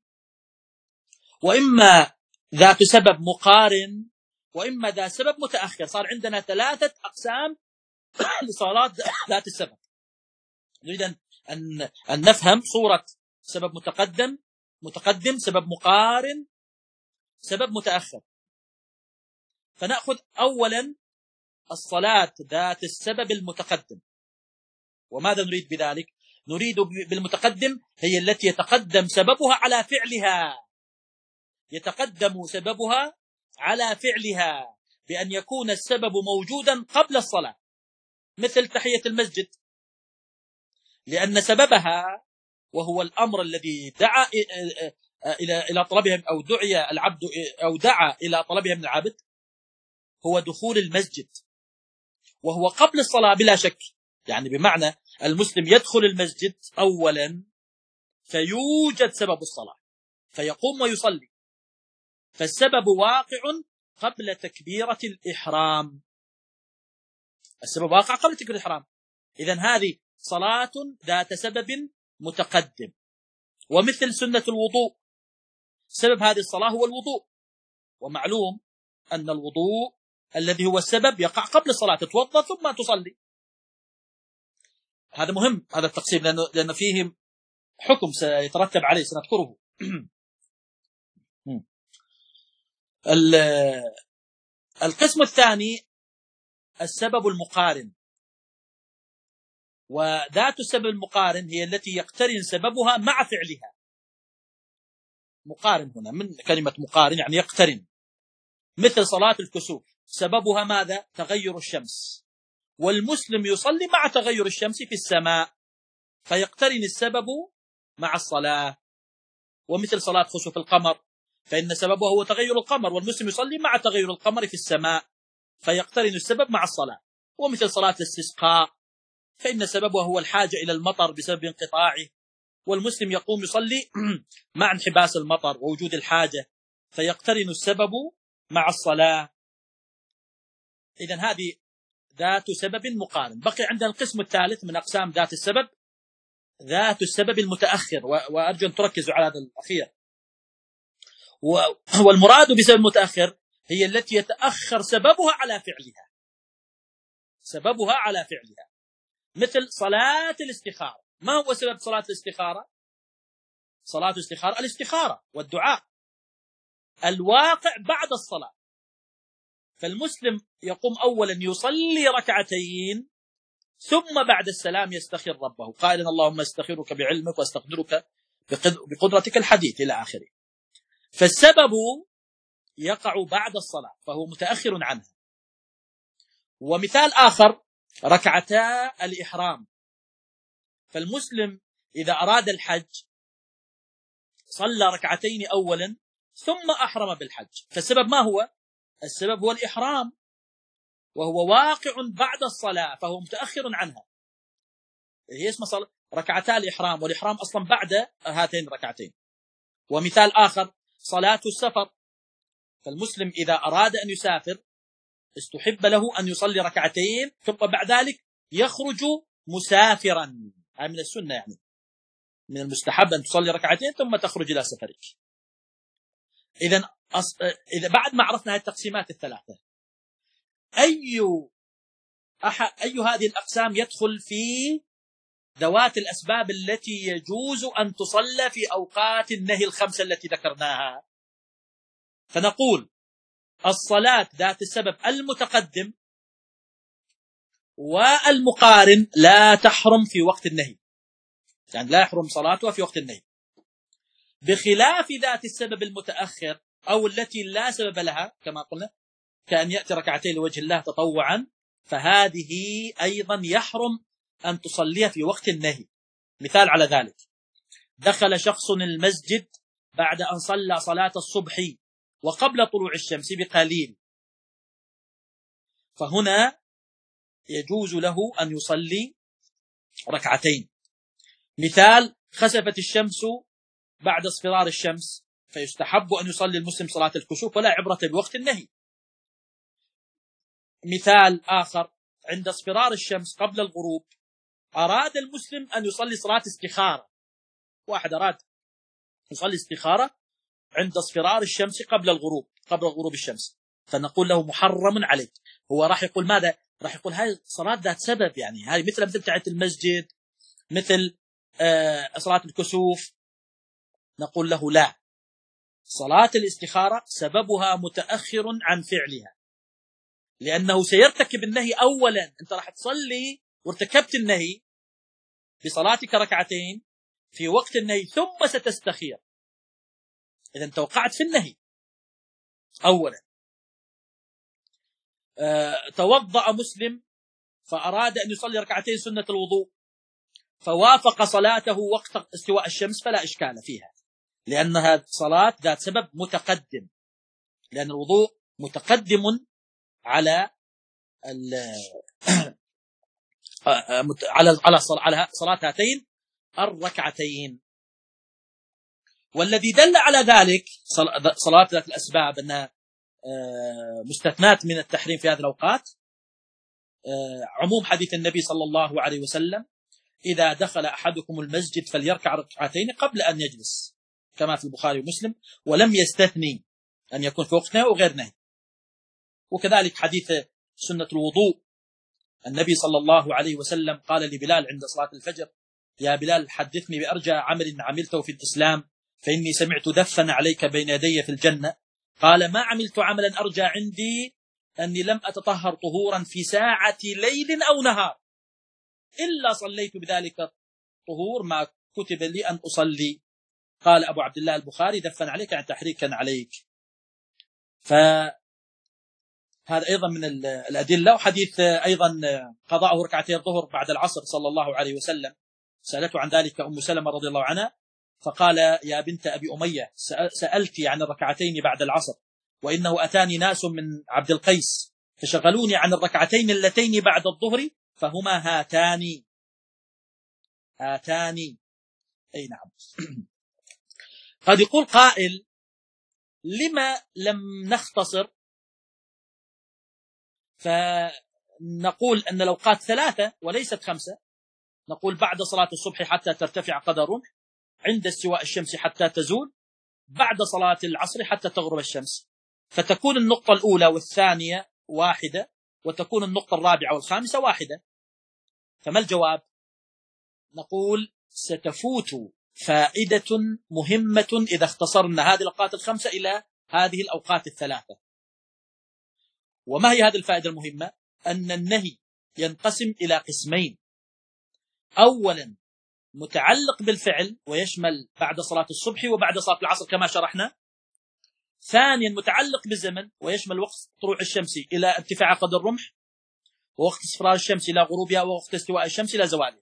وإما ذات سبب مقارن، وإما ذات سبب متأخر. صار عندنا ثلاثة أقسام لصلاة ذات السبب. نريد أن أن نفهم صورة سبب متقدم متقدم سبب مقارن، سبب متأخر. فنأخذ أولا الصلاة ذات السبب المتقدم. وماذا نريد بذلك؟ نريد بالمتقدم هي التي يتقدم سببها على فعلها، يتقدم سببها على فعلها بأن يكون السبب موجودا قبل الصلاة، مثل تحية المسجد، لأن سببها وهو الأمر الذي دعا إلى إلى طلبها أو دعي العبد أو دعا إلى طلبها من العبد هو دخول المسجد، وهو قبل الصلاة بلا شك. يعني بمعنى المسلم يدخل المسجد أولا فيوجد سبب الصلاة فيقوم ويصلي، فالسبب واقع قبل تكبيرة الإحرام، السبب واقع قبل تكبيرة الإحرام. إذن هذه صلاة ذات سبب متقدم. ومثل سنة الوضوء، سبب هذه الصلاة هو الوضوء، ومعلوم أن الوضوء الذي هو السبب يقع قبل الصلاة، تتوضأ ثم تصلي. هذا مهم هذا التقسيم، لأنه, لأنه فيه حكم سيترتب عليه سنذكره. القسم الثاني السبب المقارن. وذات السبب المقارن هي التي يقترن سببها مع فعلها. مقارن هنا من كلمة مقارن يعني يقترن، مثل صلاة الكسوف، سببها ماذا؟ تغير الشمس، والمسلم يصلي مع تغير الشمس في السماء، فيقترن السبب مع الصلاة. ومثل صلاة خسوف القمر فإن سببه هو تغير القمر، والمسلم يصلي مع تغير القمر في السماء، فيقترن السبب مع الصلاة. ومثل صلاة الاستسقاء فإن سببه هو الحاجة إلى المطر بسبب انقطاعه، والمسلم يقوم يصلي مع انحباس المطر ووجود الحاجة، فيقترن السبب مع الصلاة. إذن هذه ذات سبب مقارن. بقي عندنا القسم الثالث من أقسام ذات السبب، ذات السبب المتأخر، وأرجو أن تركزوا على هذا الأخير. والمراد بسبب متأخر هي التي يتأخر سببها على فعلها، سببها على فعلها، مثل صلاة الاستخارة. ما هو سبب صلاة الاستخارة؟ صلاة الاستخارة الاستخارة والدعاء الواقع بعد الصلاة. فالمسلم يقوم أولا يصلي ركعتين ثم بعد السلام يستخير ربه قائلا اللهم استخيرك بعلمك واستقدرك بقدرتك الحديث إلى آخره. فالسبب يقع بعد الصلاة فهو متأخر عنها. ومثال آخر ركعتا الإحرام، فالمسلم إذا أراد الحج صلى ركعتين أولا ثم أحرم بالحج، فالسبب ما هو؟ السبب هو الإحرام، وهو واقع بعد الصلاة فهو متأخر عنها. هي اسمها صلاة ركعتا الإحرام، والإحرام أصلا بعد هاتين الركعتين. ومثال آخر صلاة السفر، فالمسلم إذا أراد أن يسافر استحب له أن يصلي ركعتين ثم بعد ذلك يخرج مسافرا. هذا من السنة، يعني من المستحب أن تصلي ركعتين ثم تخرج إلى سفرك. إذن أص... إذا بعد ما عرفنا هذه التقسيمات الثلاثة، أي أح... أي هذه الأقسام يدخل في ذوات الأسباب التي يجوز أن تصلى في أوقات النهي الخمسة التي ذكرناها؟ فنقول الصلاة ذات السبب المتقدم والمقارن لا تحرم في وقت النهي، يعني لا يحرم صلاتها في وقت النهي، بخلاف ذات السبب المتأخر أو التي لا سبب لها كما قلنا، كأن يأتي ركعتين لوجه الله تطوعا، فهذه أيضا يحرم أن تصليها في وقت النهي. مثال على ذلك: دخل شخص المسجد بعد أن صلى صلاة الصبح وقبل طلوع الشمس بقليل، فهنا يجوز له أن يصلي ركعتين. مثال: خسفت الشمس بعد اصفرار الشمس، فيستحب أن يصلي المسلم صلاة الكسوف ولا عبرة بوقت النهي. مثال آخر: عند اصفرار الشمس قبل الغروب أراد المسلم أن يصلي صلاة استخارة، واحد أراد يصلي استخارة عند اصفرار الشمس قبل الغروب قبل غروب الشمس، فنقول له محرم عليك. هو راح يقول ماذا؟ راح يقول هاي صلاة ذات سبب، يعني هذه مثل مثل بتاعت المسجد، مثل آه صلاة الكسوف. نقول له لا، صلاة الاستخارة سببها متأخر عن فعلها، لأنه سيرتكب النهي أولا. أنت راح تصلي وارتكبت النهي بصلاتك ركعتين في وقت النهي ثم ستستخير، إذا أنت وقعت في النهي أولا. أه توضأ مسلم فأراد أن يصلي ركعتين سنة الوضوء، فوافق صلاته وقت استواء الشمس فلا إشكال فيها، لأنها صلاة ذات سبب متقدم، لأن الوضوء متقدم على على على صلاة هاتين الركعتين. والذي دل على ذلك صلاة ذات الأسباب أنها مستثنات من التحريم في هذه الأوقات، عموم حديث النبي صلى الله عليه وسلم: إذا دخل أحدكم المسجد فليركع ركعتين قبل أن يجلس، كما في البخاري ومسلم، ولم يستثني أن يكون في وقت نهي وغير نهي. وكذلك حديث سنة الوضوء، النبي صلى الله عليه وسلم قال لبلال عند صلاة الفجر: يا بلال حدثني بأرجى عمل عملته في الإسلام فإني سمعت دفا عليك بين يدي في الجنة. قال: ما عملت عملا أرجى عندي أني لم أتطهر طهورا في ساعة ليل أو نهار إلا صليت بذلك الطهور ما كتب لي أن أصلي. قال أبو عبد الله البخاري: دفا عليك عن تحريكا عليك. ف هذا أيضا من الأدلة. وحديث أيضا قضاءه ركعتي الظهر بعد العصر صلى الله عليه وسلم، سألته عن ذلك أم سلمة رضي الله عنها فقال: يا بنت أبي أمية، سألتي عن الركعتين بعد العصر، وإنه أتاني ناس من عبد القيس فشغلوني عن الركعتين اللتين بعد الظهر فهما هاتان هاتان أي نعم. قد يقول قائل: لما لم نختصر فنقول أن الأوقات ثلاثة وليست خمسة؟ نقول بعد صلاة الصبح حتى ترتفع قدر الرمح، عند استواء الشمس حتى تزول، بعد صلاة العصر حتى تغرب الشمس، فتكون النقطة الأولى والثانية واحدة، وتكون النقطة الرابعة والخامسة واحدة. فما الجواب؟ نقول ستفوت فائدة مهمة إذا اختصرنا هذه الأوقات الخمسة إلى هذه الأوقات الثلاثة. وما هي هذه الفائدة المهمة؟ أن النهي ينقسم إلى قسمين: أولا متعلق بالفعل ويشمل بعد صلاة الصبح وبعد صلاة العصر كما شرحنا. ثانيا متعلق بالزمن ويشمل وقت طلوع الشمس إلى ارتفاع قدر الرمح، ووقت اصفرار الشمس إلى غروبها، ووقت استواء الشمس إلى زوالها.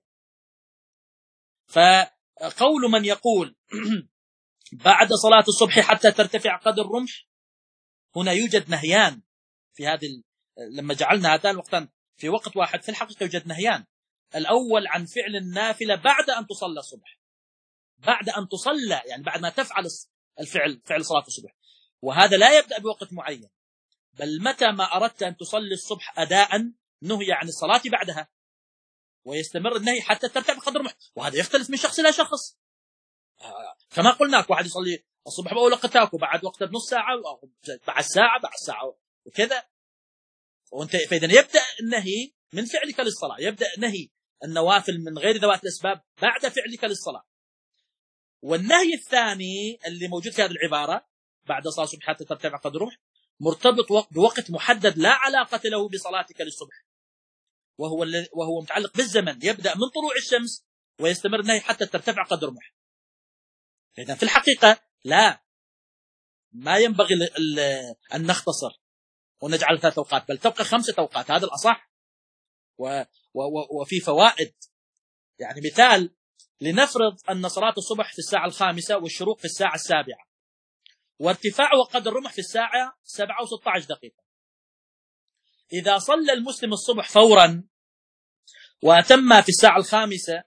فقول من يقول بعد صلاة الصبح حتى ترتفع قدر الرمح، هنا يوجد نهيان في هذه ال... لما جعلنا هاتان الوقتان في وقت واحد، في الحقيقة يوجد نهيان. الأول عن فعل النافلة بعد أن تصلى الصبح، بعد أن تصلى يعني بعد ما تفعل الفعل، فعل صلاة الصبح، وهذا لا يبدأ بوقت معين، بل متى ما أردت أن تصلي الصبح أداء نهي عن الصلاة بعدها، ويستمر النهي حتى ترتفع قدر الرمح. وهذا يختلف من شخص إلى شخص. كما قلنا واحد يصلي الصبح بأول وقتك، وبعد وقت بنص ساعة، بعد ساعة، بعد ساعة وكذا. وانت فإذا يبدأ النهي من فعلك للصلاة، يبدأ نهي النوافل من غير ذوات الأسباب بعد فعلك للصلاة. والنهي الثاني اللي موجود في هذه العبارة بعد صلاة الصبح حتى ترتفع قدر الرمح مرتبط بوقت محدد لا علاقة له بصلاتك للصبح، وهو وهو متعلق بالزمن، يبدأ من طلوع الشمس ويستمر النهي حتى ترتفع قدر الرمح. إذن في الحقيقة لا، ما ينبغي أن نختصر ونجعل ثلاث أوقات، بل تبقى خمسة أوقات، هذا الأصح. و و وفي فوائد، يعني مثال، لنفرض أن صلاة الصبح في الساعة الخامسة والشروق في الساعة السابعة، وارتفاع وقدر الرمح في الساعة سبعة وستة عشر دقيقة. إذا صلى المسلم الصبح فورا وأتم في الساعة الخامسة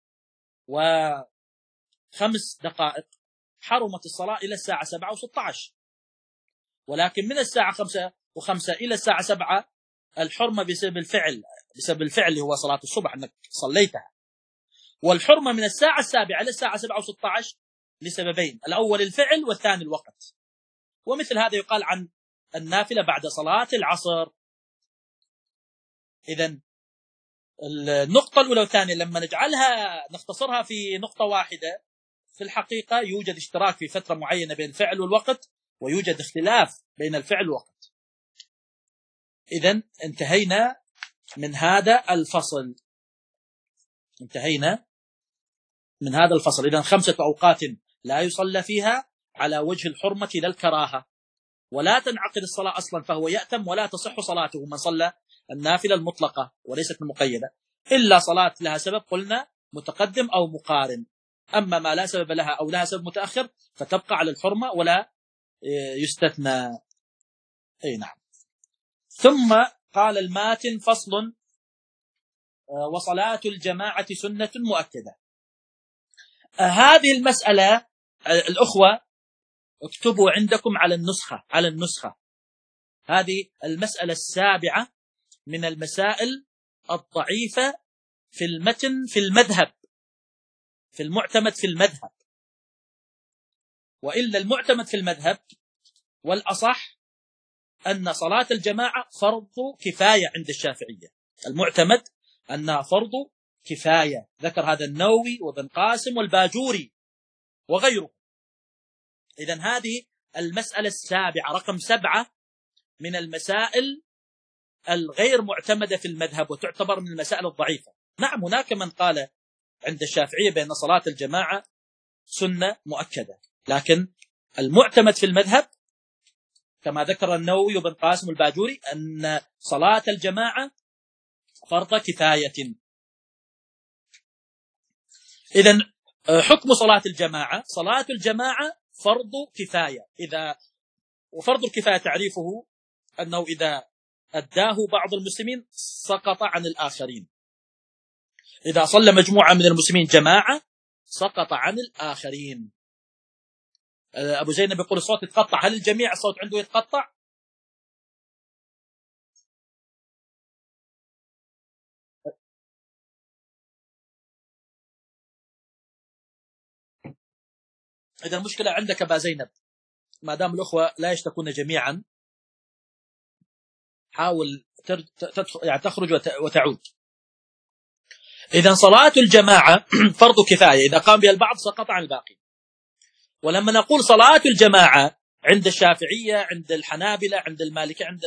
وخمس دقائق، حرمت الصلاة إلى الساعة سبعة وستة عشر. ولكن من الساعة خمسة وخمسة إلى الساعة سبعة الحرمة بسبب الفعل، بسبب الفعل اللي هو صلاة الصبح أنك صليتها. والحرمة من الساعة السابعة إلى الساعة سبعة وستة عشر لسببين: الأول الفعل والثاني الوقت. ومثل هذا يقال عن النافلة بعد صلاة العصر. إذن النقطة الأولى والثانية لما نجعلها نختصرها في نقطة واحدة، في الحقيقة يوجد اشتراك في فترة معينة بين الفعل والوقت، ويوجد اختلاف بين الفعل والوقت. إذن انتهينا من هذا الفصل، انتهينا من هذا الفصل. إذن خمسة أوقات لا يصلى فيها على وجه الحرمة لا الكراهة، ولا تنعقد الصلاة أصلا، فهو يأتم ولا تصح صلاته من صلى النافلة المطلقة وليست المقيدة، إلا صلاة لها سبب قلنا متقدم أو مقارن. أما ما لا سبب لها أو لها سبب متأخر فتبقى على الحرمة ولا يستثنى. أي نعم. ثم قال الماتن: فصل: وصلاة الجماعة سنة مؤكدة. هذه المسألة الأخوة اكتبوا عندكم على النسخة، على النسخة هذه المسألة السابعة من المسائل الضعيفة في المتن في المذهب، في المعتمد في المذهب. وإلا المعتمد في المذهب والأصح أن صلاة الجماعة فرض كفاية عند الشافعية، المعتمد أنها فرض كفاية، ذكر هذا النووي وابن قاسم والباجوري وغيره. إذن هذه المسألة السابعة رقم سبعة من المسائل الغير معتمدة في المذهب، وتعتبر من المسائل الضعيفة. نعم هناك من قال عند الشافعية بأن صلاة الجماعة سنة مؤكدة، لكن المعتمد في المذهب كما ذكر النووي وابن قاسم الباجوري أن صلاة الجماعة فرض كفاية. إذن حكم صلاة الجماعة: صلاة الجماعة فرض كفاية. إذا وفرض الكفاية تعريفه أنه إذا أداه بعض المسلمين سقط عن الآخرين. إذا صلى مجموعة من المسلمين جماعة سقط عن الآخرين. أبو زينب يقول الصوت يتقطع، هل الجميع الصوت عنده يتقطع؟ إذا المشكلة عندك أبا زينب، ما دام الأخوة لا يشتكون جميعا حاول تدخل يعني تخرج وتعود. إذا صلاة الجماعة فرض كفاية، إذا قام بها البعض سقط عن الباقي. ولما نقول صلاة الجماعة عند الشافعية، عند الحنابلة، عند المالكية، عند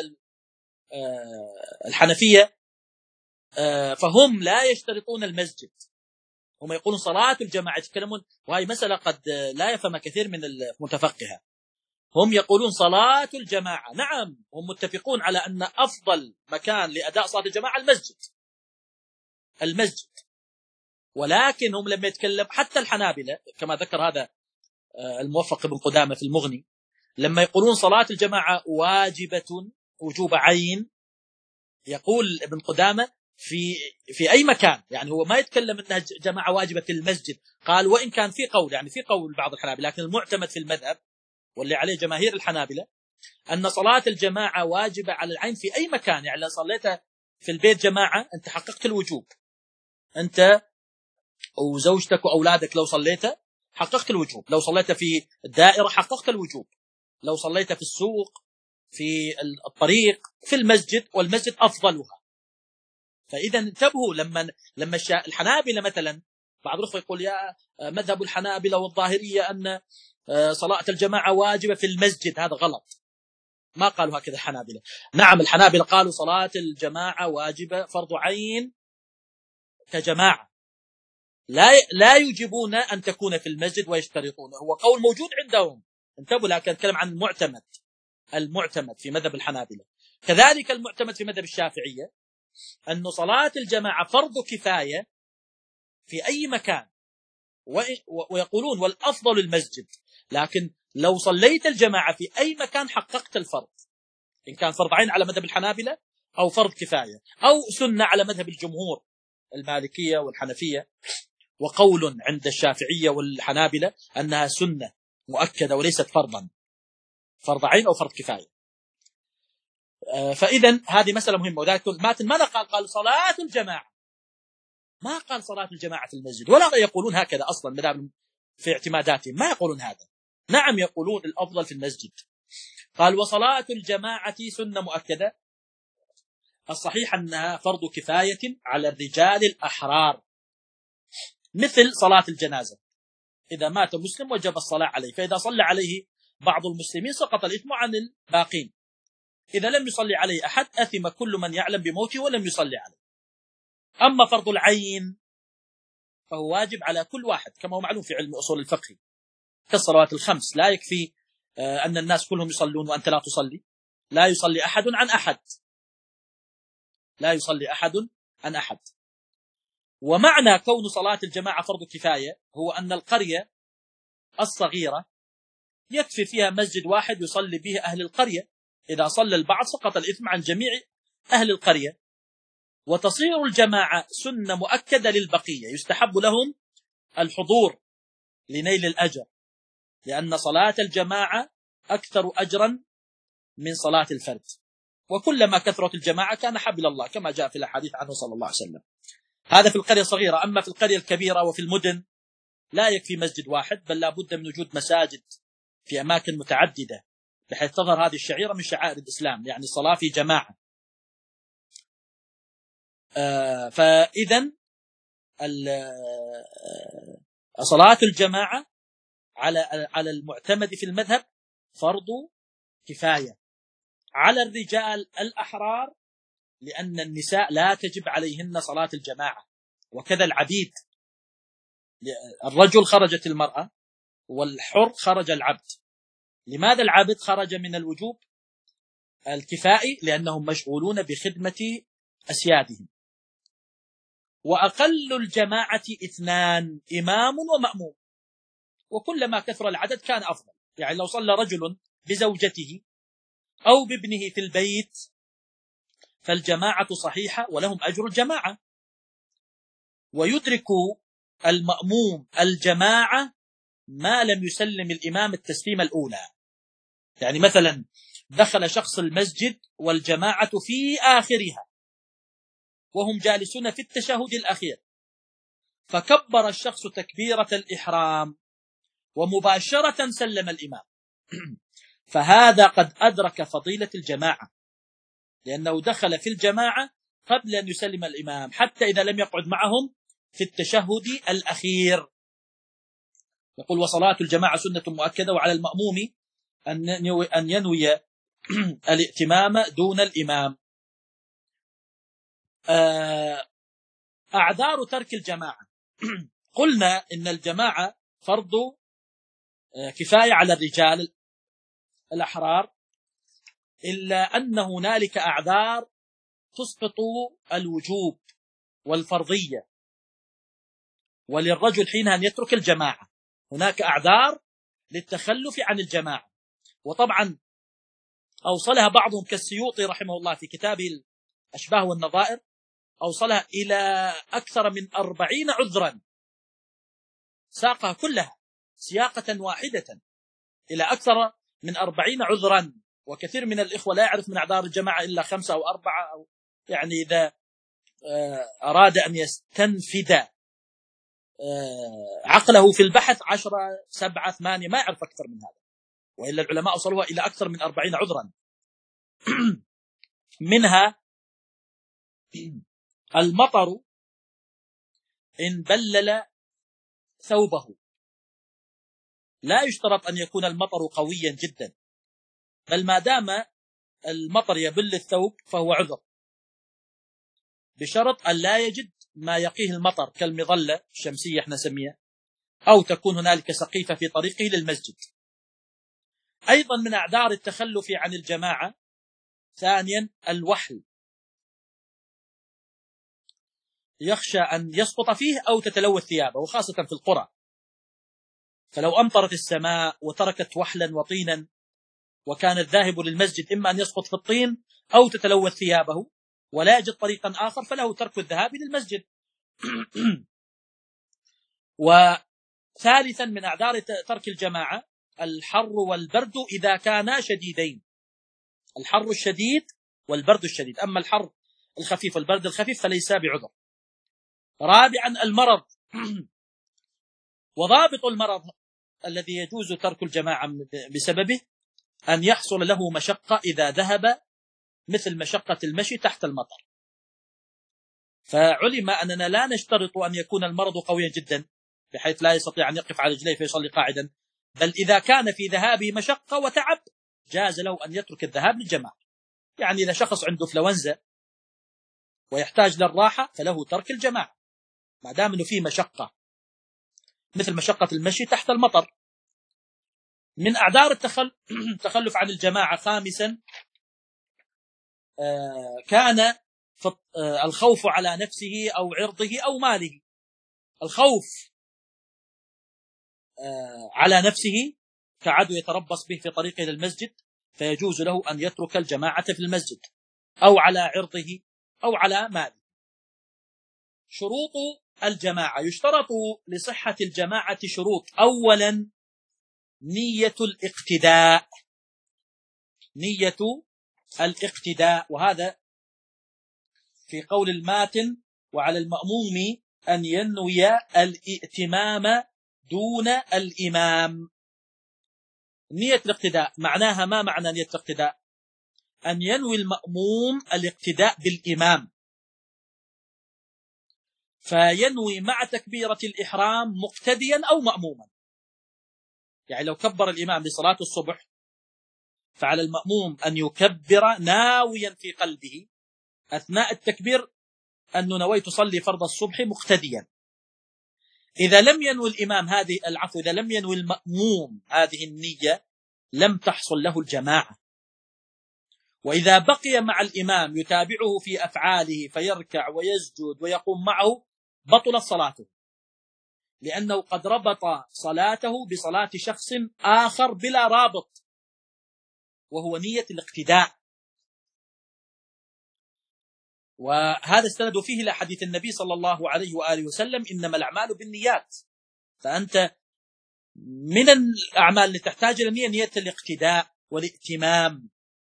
الحنفية، فهم لا يشترطون المسجد. هم يقولون صلاة الجماعة، يتكلمون، وهي مسألة قد لا يفهم كثير من المتفقهة. هم يقولون صلاة الجماعة، نعم هم متفقون على أن أفضل مكان لأداء صلاة الجماعة المسجد المسجد ولكن هم لما يتكلم، حتى الحنابلة كما ذكر هذا الموفق ابن قدامة في المغني، لما يقولون صلاة الجماعة واجبة وجوب عين، يقول ابن قدامة في في أي مكان، يعني هو ما يتكلم أنها جماعة واجبة في المسجد، قال وإن كان في قول، يعني في قول بعض الحنابلة، لكن المعتمد في المذهب واللي عليه جماهير الحنابلة أن صلاة الجماعة واجبة على العين في أي مكان. يعني لو صليتها في البيت جماعة أنت حققت الوجوب، أنت وزوجتك وأولادك لو صليت حققت الوجوب، لو صليت في الدائرة حققت الوجوب، لو صليت في السوق، في الطريق، في المسجد، والمسجد أفضلها. فإذا انتبهوا، لما لما الحنابلة مثلا، بعض الأخوة يقول يا مذهب الحنابلة والظاهرية أن صلاة الجماعة واجبة في المسجد، هذا غلط، ما قالوا هكذا الحنابلة. نعم الحنابلة قالوا صلاة الجماعة واجبة فرض عين كجماعة، لا لا يجبون أن تكون في المسجد ويشترطونه، هو قول موجود عندهم، انتبهوا، لكن نتكلم عن المعتمد المعتمد في مذهب الحنابلة. كذلك المعتمد في مذهب الشافعية أن صلاة الجماعة فرض كفاية في أي مكان، ويقولون والأفضل المسجد، لكن لو صليت الجماعة في أي مكان حققت الفرض، إن كان فرض عين على مذهب الحنابلة أو فرض كفاية أو سنة على مذهب الجمهور المالكية والحنفية. وقول عند الشافعية والحنابلة أنها سنة مؤكدة وليست فرضا، فرض عين أو فرض كفاية. فإذا هذه مسألة مهمة. وذلك ماتن ماذا قال؟ قال صلاة الجماعة، ما قال صلاة الجماعة في المسجد، ولا يقولون هكذا أصلا مدام في اعتماداتهم، ما يقولون هذا. نعم يقولون الأفضل في المسجد. قال وصلاة الجماعة سنة مؤكدة، الصحيح أنها فرض كفاية على الرجال الأحرار، مثل صلاة الجنازة، إذا مات مسلم وجب الصلاة عليه، فإذا صلى عليه بعض المسلمين سقط الإثم عن الباقين، إذا لم يصلي عليه أحد أثم كل من يعلم بموته ولم يصلي عليه. أما فرض العين فهو واجب على كل واحد، كما هو معلوم في علم أصول الفقه كالصلوات الخمس، لا يكفي أن الناس كلهم يصلون وأنت لا تصلي، لا يصلي أحد عن أحد، لا يصلي أحد عن أحد. ومعنى كون صلاة الجماعة فرض كفاية هو أن القرية الصغيرة يكفي فيها مسجد واحد يصلي به أهل القرية، إذا صلى البعض سقط الإثم عن جميع أهل القرية. وتصير الجماعة سنة مؤكدة للبقية، يستحب لهم الحضور لنيل الأجر، لأن صلاة الجماعة أكثر أجرا من صلاة الفرد، وكلما كثرت الجماعة كان حبل الله، كما جاء في الحديث عنه صلى الله عليه وسلم. هذا في القرية الصغيرة. أما في القرية الكبيرة وفي المدن لا يكفي مسجد واحد، بل لا بد من وجود مساجد في أماكن متعددة، بحيث تظهر هذه الشعيرة من شعائر الإسلام، يعني الصلاة في جماعة. آه فإذا صلاة الجماعة على على المعتمد في المذهب فرض كفاية على الرجال الأحرار، لأن النساء لا تجب عليهن صلاة الجماعة، وكذا العبيد، الرجل خرجت المرأة والحر خرج العبد. لماذا العبد خرج من الوجوب الكفائي لأنهم مشغولون بخدمة أسيادهم. وأقل الجماعة اثنان، إمام ومأموم، وكلما كثر العدد كان أفضل. يعني لو صلى رجل بزوجته أو بابنه في البيت فالجماعة صحيحة ولهم أجر الجماعة. ويدرك المأموم الجماعة ما لم يسلم الإمام التسليمة الأولى. يعني مثلا دخل شخص المسجد والجماعة في آخرها وهم جالسون في التشهد الأخير، فكبر الشخص تكبيرة الإحرام ومباشرة سلم الإمام، فهذا قد أدرك فضيلة الجماعة لأنه دخل في الجماعة قبل أن يسلم الإمام، حتى إذا لم يقعد معهم في التشهد الأخير. يقول وصلاة الجماعة سنة مؤكدة، وعلى المأموم أن ينوي الائتمام دون الإمام. أعذار ترك الجماعة. قلنا إن الجماعة فرض كفاية على الرجال الأحرار، إلا أن هنالك أعذار تسقط الوجوب والفرضية، وللرجل حينها أن يترك الجماعة. هناك أعذار للتخلف عن الجماعة، وطبعا أوصلها بعضهم كالسيوطي رحمه الله في كتابه الأشباه والنظائر، أوصلها إلى أكثر من أربعين عذرا، ساقها كلها سياقة واحدة إلى أكثر من أربعين عذرا. وكثير من الإخوة لا يعرف من أعذار الجماعة إلا خمسة أو أربعة، أو يعني إذا أراد أن يستنفد عقله في البحث عشرة سبعة ثمانية، ما يعرف أكثر من هذا، وإلا العلماء أوصلوها إلى أكثر من أربعين عذرا. منها المطر إن بلل ثوبه، لا يشترط أن يكون المطر قويا جدا، بل ما دام المطر يبل الثوب فهو عذر، بشرط أن لا يجد ما يقيه المطر كالمظلة الشمسية احنا نسميها، أو تكون هنالك سقيفة في طريقه للمسجد. أيضا من أعذار التخلف عن الجماعة ثانيا الوحل، يخشى أن يسقط فيه أو تتلوث ثيابه، وخاصة في القرى، فلو أمطرت السماء وتركت وحلا وطينا وكان الذاهب للمسجد إما أن يسقط في الطين أو تتلوث ثيابه ولا يجد طريقا آخر، فله ترك الذهاب للمسجد. وثالثا من أعذار ترك الجماعة الحر والبرد إذا كانا شديدين، الحر الشديد والبرد الشديد، أما الحر الخفيف والبرد الخفيف فليس بعذر. رابعا المرض. وضابط المرض الذي يجوز ترك الجماعة بسببه أن يحصل له مشقة إذا ذهب، مثل مشقة المشي تحت المطر. فعلم أننا لا نشترط أن يكون المرض قويا جدا بحيث لا يستطيع أن يقف على رجليه فيصلي قاعدا، بل إذا كان في ذهابه مشقة وتعب جاز له أن يترك الذهاب للجماعة. يعني إذا شخص عنده فلونزا ويحتاج للراحة فله ترك الجماعة ما دام أنه فيه مشقة، مثل مشقة المشي تحت المطر. من أعذار التخلف عن الجماعة خامسا كان الخوف على نفسه أو عرضه أو ماله. الخوف على نفسه كعدو يتربص به في طريقه إلى المسجد فيجوز له أن يترك الجماعة في المسجد، أو على عرضه أو على ماله. شروط الجماعة. يشترط لصحة الجماعة شروط. أولا نية الاقتداء، نية الاقتداء، وهذا في قول الماتن وعلى المأموم أن ينوي الائتمام دون الإمام. نية الاقتداء معناها ما معنى نية الاقتداء؟ أن ينوي المأموم الاقتداء بالإمام، فينوي مع تكبيرة الإحرام مقتديا أو مأموما. يعني لو كبر الإمام لصلاة الصبح فعلى المأموم أن يكبر ناويا في قلبه أثناء التكبير أنه نويت تصلي فرض الصبح مقتديا. إذا لم ينوي الإمام هذه العفو إذا لم ينوي المأموم هذه النية لم تحصل له الجماعة. وإذا بقي مع الإمام يتابعه في أفعاله فيركع ويسجد ويقوم معه بطلت صلاته، لأنه قد ربط صلاته بصلاة شخص آخر بلا رابط، وهو نية الاقتداء. وهذا استندوا فيه إلى حديث النبي صلى الله عليه وآله وسلم: إنما الأعمال بالنيات. فأنت من الأعمال اللي تحتاج إلى نية نية الاقتداء والائتمام.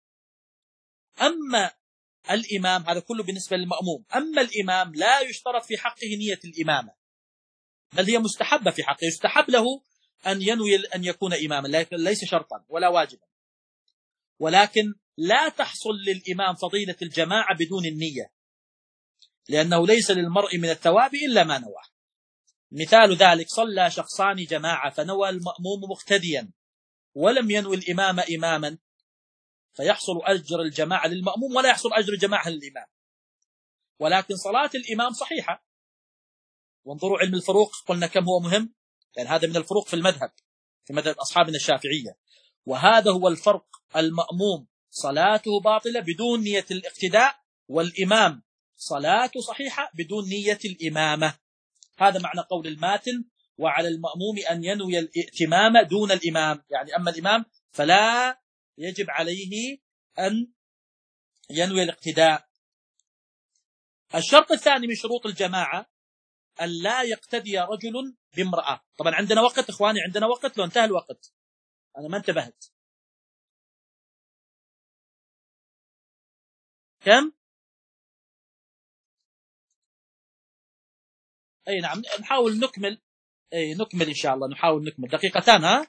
أما الإمام هذا كله بالنسبة للمأموم. أما الإمام لا يشترط في حقه نية الإمامة، بل هي مستحبة في حقه، يستحب له أن ينوي أن يكون إماما، ليس شرطا ولا واجبا، ولكن لا تحصل للإمام فضيلة الجماعة بدون النية، لأنه ليس للمرء من الثواب إلا ما نوى. مثال ذلك: صلى شخصان جماعة فنوى المأموم مقتديا ولم ينوي الإمام إماما، فيحصل أجر الجماعة للمأموم ولا يحصل أجر الجماعة للإمام، ولكن صلاة الإمام صحيحة. وانظروا علم الفروق، قلنا كم هو مهم، لأن هذا من الفروق في المذهب، في مذهب أصحابنا الشافعية، وهذا هو الفرق. المأموم صلاته باطلة بدون نية الاقتداء، والإمام صلاته صحيحة بدون نية الإمامة. هذا معنى قول الماتن: وعلى المأموم أن ينوي الائتمام دون الإمام، يعني أما الإمام فلا يجب عليه أن ينوي الاقتداء. الشرط الثاني من شروط الجماعة أن لا يقتدي رجل بامرأة. طبعا عندنا وقت إخواني، عندنا وقت، لو انتهى الوقت أنا ما انتبهت. كم؟ أي نعم، نحاول نكمل. أي نكمل إن شاء الله، نحاول نكمل دقيقتان. ها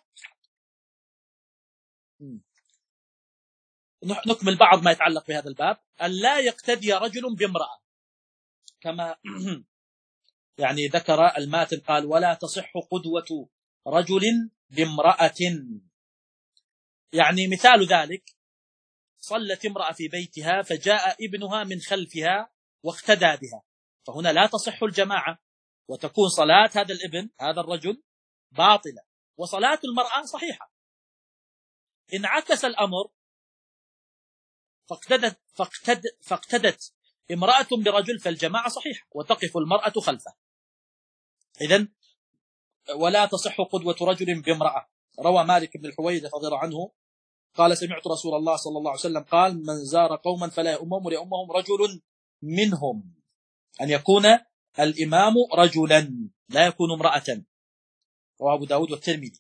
نكمل بعض ما يتعلق بهذا الباب. أن لا يقتدي رجل بامرأة، كما يعني ذكر الماتن قال: ولا تصح قدوة رجل بامرأة. يعني مثال ذلك: صلت امرأة في بيتها فجاء ابنها من خلفها واقتدى بها، فهنا لا تصح الجماعة، وتكون صلاة هذا الابن هذا الرجل باطلة، وصلاة المرأة صحيحة. انعكس الأمر فاقتدت, فاقتدت, فاقتدت امرأة برجل، فالجماعة صحيحة وتقف المرأة خلفه. إذن ولا تصح قدوة رجل بامرأة. روى مالك بن الحويرث رضي الله عنه قال: سمعت رسول الله صلى الله عليه وسلم قال: من زار قوما فلا يؤمهم وليؤمهم رجل منهم. أن يكون الإمام رجلا لا يكون امرأة. رواه أبو داود والترمذي.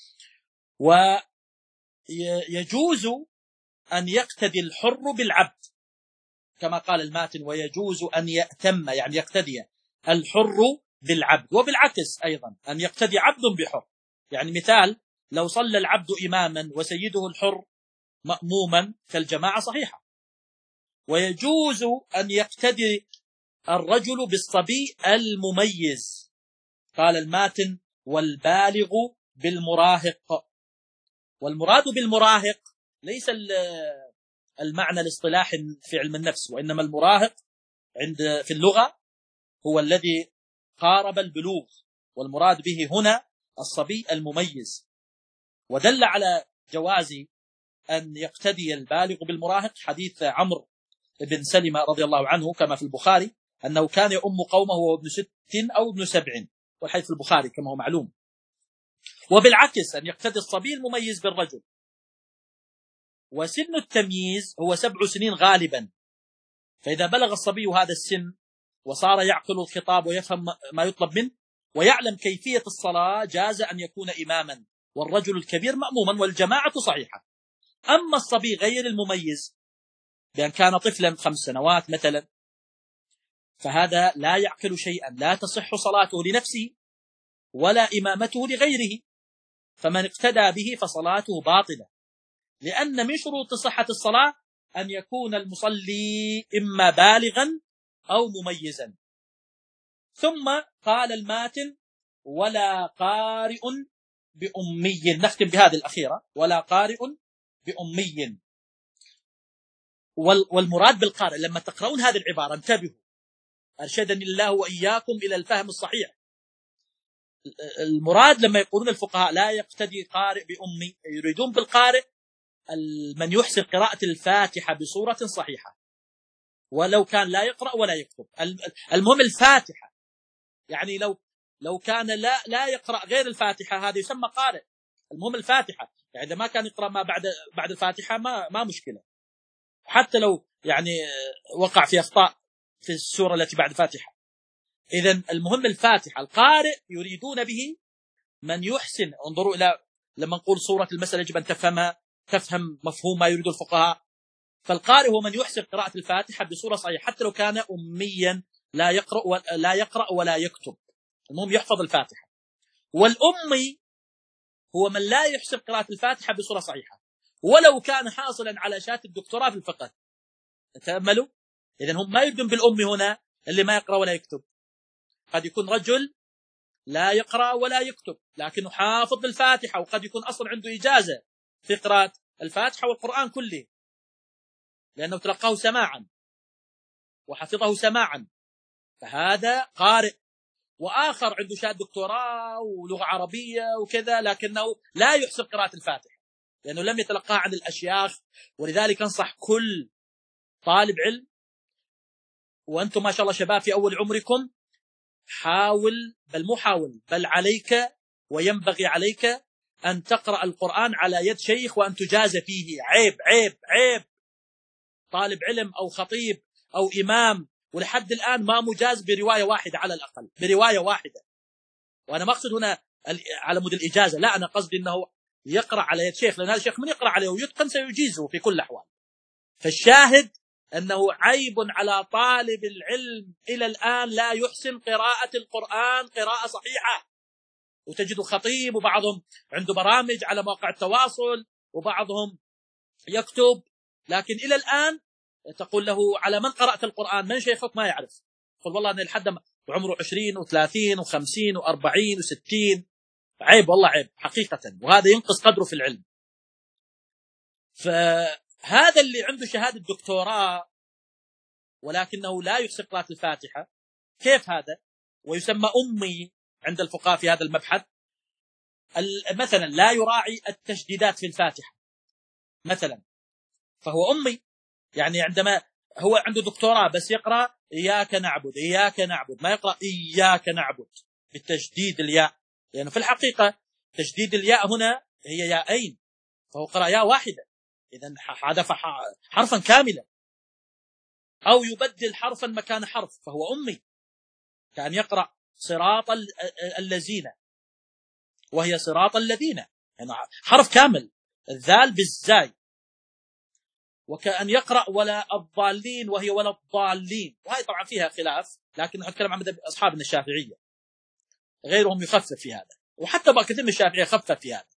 ويجوز أن يقتدي الحر بالعبد كما قال الماتن: ويجوز أن يأتم، يعني يقتدي الحر بالعبد. وبالعكس أيضا أن يقتدي عبد بحر. يعني مثال: لو صلى العبد إماما وسيده الحر مأموما فالجماعة صحيحة. ويجوز أن يقتدي الرجل بالصبي المميز. قال الماتن: والبالغ بالمراهق. والمراد بالمراهق ليس المعنى الاصطلاحي في علم النفس، وإنما المراهق عند في اللغة هو الذي قارب البلوغ، والمراد به هنا الصبي المميز. ودل على جواز أن يقتدي البالغ بالمراهق حديث عمرو بن سلمة رضي الله عنه كما في البخاري، أنه كان يؤم قومه وهو ابن ست أو ابن سبع، والحديث في البخاري كما هو معلوم. وبالعكس أن يقتدي الصبي المميز بالرجل. وسن التمييز هو سبع سنين غالبا، فإذا بلغ الصبي هذا السن وصار يعقل الخطاب ويفهم ما يطلب منه ويعلم كيفية الصلاة جاز أن يكون إماما، والرجل الكبير مأموما، والجماعة صحيحة. أما الصبي غير المميز بأن كان طفلا خمس سنوات مثلا، فهذا لا يعقل شيئا، لا تصح صلاته لنفسه ولا إمامته لغيره، فمن اقتدى به فصلاته باطلة، لأن من شروط صحة الصلاة أن يكون المصلي إما بالغا أو مميزا. ثم قال الماتن: ولا قارئ بأمي. نختم بهذه الأخيرة: ولا قارئ بأمي. والمراد بالقارئ لما تقرؤون هذه العبارة انتبهوا، أرشدني الله وإياكم إلى الفهم الصحيح. المراد لما يقولون الفقهاء لا يقتدي قارئ بأمي، يريدون بالقارئ من يحسن قراءة الفاتحة بصورة صحيحة ولو كان لا يقرأ ولا يكتب. المهم الفاتحة، يعني لو لو كان لا لا يقرأ غير الفاتحة هذا يسمى قارئ. المهم الفاتحة، يعني إذا ما كان يقرأ ما بعد بعد الفاتحة ما ما مشكلة، حتى لو يعني وقع في أخطاء في السورة التي بعد الفاتحة. إذن المهم الفاتحة. القارئ يريدون به من يحسن. انظروا إلى لما نقول صورة المسألة يجب أن تفهمها، تفهم مفهوم ما يريد الفقهاء. فالقارئ هو من يحسن قراءة الفاتحة بصورة صحيحة حتى لو كان أميا لا يقرأ ولا يقرأ ولا يكتب، المهم يحفظ الفاتحة. والأمي هو من لا يحسن قراءة الفاتحة بصورة صحيحة ولو كان حاصلا على شهادة الدكتوراه في الفقه. تأملوا، إذن هم ما يريدون بالأمي هنا اللي ما يقرأ ولا يكتب. قد يكون رجل لا يقرأ ولا يكتب لكنه حافظ الفاتحة، وقد يكون أصلا عنده إجازة في قراءة الفاتحة والقرآن كله لأنه تلقاه سماعا وحفظه سماعا، فهذا قارئ. وآخر عنده شهادة دكتوراه ولغة عربية وكذا لكنه لا يحسن قراءة الفاتحة لأنه لم يتلقاها عن الأشياخ. ولذلك أنصح كل طالب علم، وأنتم ما شاء الله شباب في أول عمركم، حاول، بل مو حاول، بل عليك وينبغي عليك أن تقرأ القرآن على يد شيخ وأن تجاز فيه. عيب عيب عيب طالب علم أو خطيب أو إمام ولحد الآن ما مجاز برواية واحدة على الأقل، برواية واحدة. وأنا ما أقصد هنا على مود الإجازة، لا، أنا قصدي أنه يقرأ على يد شيخ، لأن هذا الشيخ من يقرأ عليه ويتقن سيجيزه في كل الأحوال. فالشاهد أنه عيب على طالب العلم إلى الآن لا يحسن قراءة القرآن قراءة صحيحة. وتجد خطيب وبعضهم عنده برامج على مواقع التواصل وبعضهم يكتب، لكن إلى الآن تقول له على من قرأت القرآن، من شيخك؟ ما يعرف. قل والله أن لحد عمره عشرين وثلاثين وخمسين وأربعين وستين. عيب والله عيب حقيقة، وهذا ينقص قدره في العلم. فهذا اللي عنده شهادة دكتوراه ولكنه لا يحسن قراءة الفاتحة، كيف هذا؟ ويسمى أمي عند الفقهاء في هذا المبحث. مثلا لا يراعي التشديدات في الفاتحة مثلا، فهو أمي. يعني عندما هو عنده دكتوراه بس يقرأ إياك نعبد إياك نعبد، ما يقرأ إياك نعبد بالتشديد الياء، لأنه في الحقيقة تشديد الياء هنا هي ياءين، فهو قرأ ياء واحدة، إذن حذف حرفا كاملا، أو يبدل حرفا مكان حرف، فهو أمي. كان يقرأ صراط الذين وهي صراط الذين، يعني حرف كامل، الذال بالزاي. وكأن يقرأ ولا الضالين وهي ولا الضالين، وهي طبعا فيها خلاف، لكن نتكلم عن مذهب أصحابنا الشافعية، غيرهم يخفف في هذا، وحتى بعض كثير من الشافعية خفف في هذا،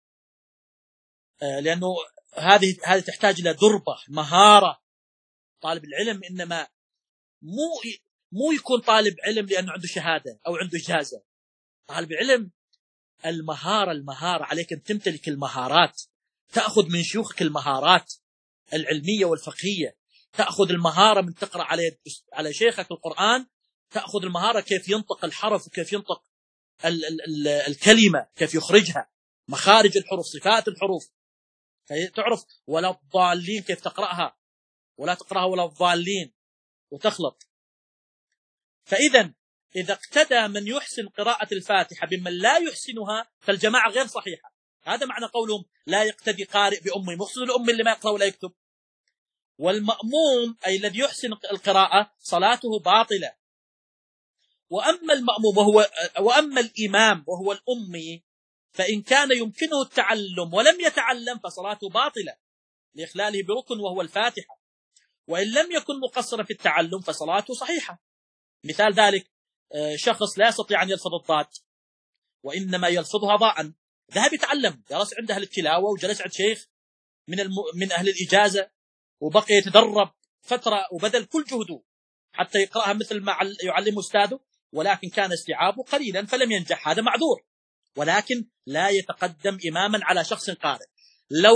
لأنه هذه هذه تحتاج إلى دربة مهارة. طالب العلم إنما مو مو يكون طالب علم لأنه عنده شهادة أو عنده إجازة. طالب علم المهارة المهارة عليك أن تمتلك المهارات، تأخذ من شيوخك المهارات العلمية والفقهية، تأخذ المهارة من تقرأ على على شيخك القرآن، تأخذ المهارة كيف ينطق الحرف وكيف ينطق ال ال ال الكلمة، كيف يخرجها، مخارج الحروف، صفات الحروف، تعرف ولا الضالين كيف تقرأها، ولا تقرأها ولا الضالين وتخلط. فإذا إذا اقتدى من يحسن قراءة الفاتحة بمن لا يحسنها فالجماعة غير صحيحة. هذا معنى قولهم لا يقتدي قارئ بأمي، مقصود الأم اللي ما يقرأ ولا يكتب. والمأموم أي الذي يحسن القراءة صلاته باطلة. وأما المأموم وهو وأما الإمام وهو الأمي فإن كان يمكنه التعلم ولم يتعلم فصلاته باطلة لإخلاله بركن وهو الفاتحة. وإن لم يكن مقصرا في التعلم فصلاته صحيحة. مثال ذلك شخص لا يستطيع أن يلفظ الضاد وإنما يلفظها ضاء، ذهب يتعلم، جلس عند أهل التلاوة وجلس عند شيخ من الم... من أهل الإجازة وبقي يتدرب فترة وبذل كل جهده حتى يقرأها مثل ما يعلم أستاذه، ولكن كان استيعابه قليلا فلم ينجح، هذا معذور، ولكن لا يتقدم إماما على شخص قارئ. لو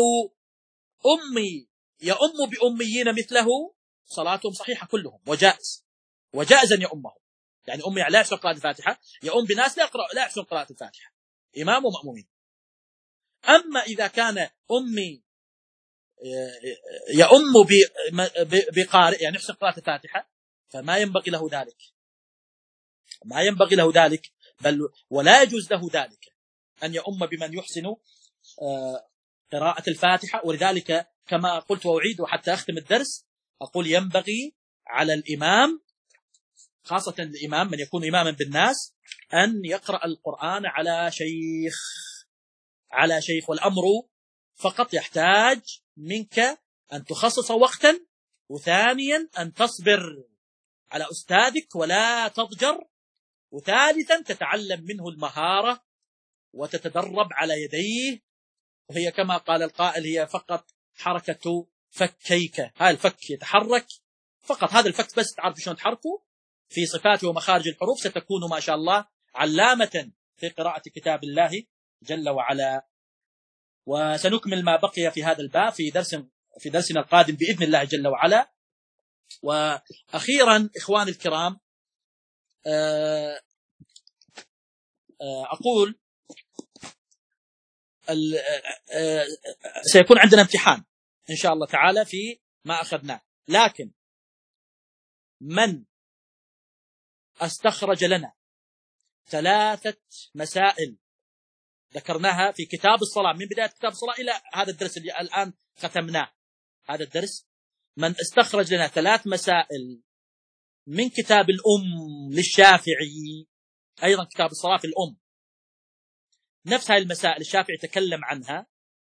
أمي يأم بأميين مثله صلاتهم صحيحة كلهم وجائز، وجائز أن يأمهم، يعني أمي لا يحسن قراءة الفاتحة يأم بناس لا يقرأ لا يحسن قراءة الفاتحة، إمام ومأمومين. أما إذا كان أمي يؤم بقارئ يعني يحسن قراءة الفاتحة، فما ينبغي له ذلك، ما ينبغي له ذلك، بل ولا يجوز له ذلك أن يؤم بمن يحسن قراءة الفاتحة. ولذلك كما قلت وأعيد وحتى أختم الدرس أقول ينبغي على الإمام، خاصة الإمام من يكون إماما بالناس، أن يقرأ القرآن على شيخ، على شيخ. والأمر فقط يحتاج منك أن تخصص وقتا، وثانيا أن تصبر على أستاذك ولا تضجر، وثالثا تتعلم منه المهارة وتتدرب على يديه، وهي كما قال القائل هي فقط حركة فكيك، هاي الفك يتحرك فقط، هذا الفك بس تعرف شلون تحركه في صفاته ومخارج الحروف، ستكون ما شاء الله علامة في قراءة كتاب الله جل وعلا. وسنكمل ما بقي في هذا الباب في درس في درسنا القادم بإذن الله جل وعلا. وأخيرا إخواني الكرام، أقول سيكون عندنا امتحان إن شاء الله تعالى في ما أخذناه، لكن من استخرج لنا ثلاثة مسائل ذكرناها في كتاب الصلاة من بداية كتاب الصلاة إلى هذا الدرس اللي الآن ختمناه، هذا الدرس، من استخرج لنا ثلاث مسائل من كتاب الأم للشافعي، أيضا كتاب الصلاة في الأم، نفس هذه المسائل الشافعي تكلم عنها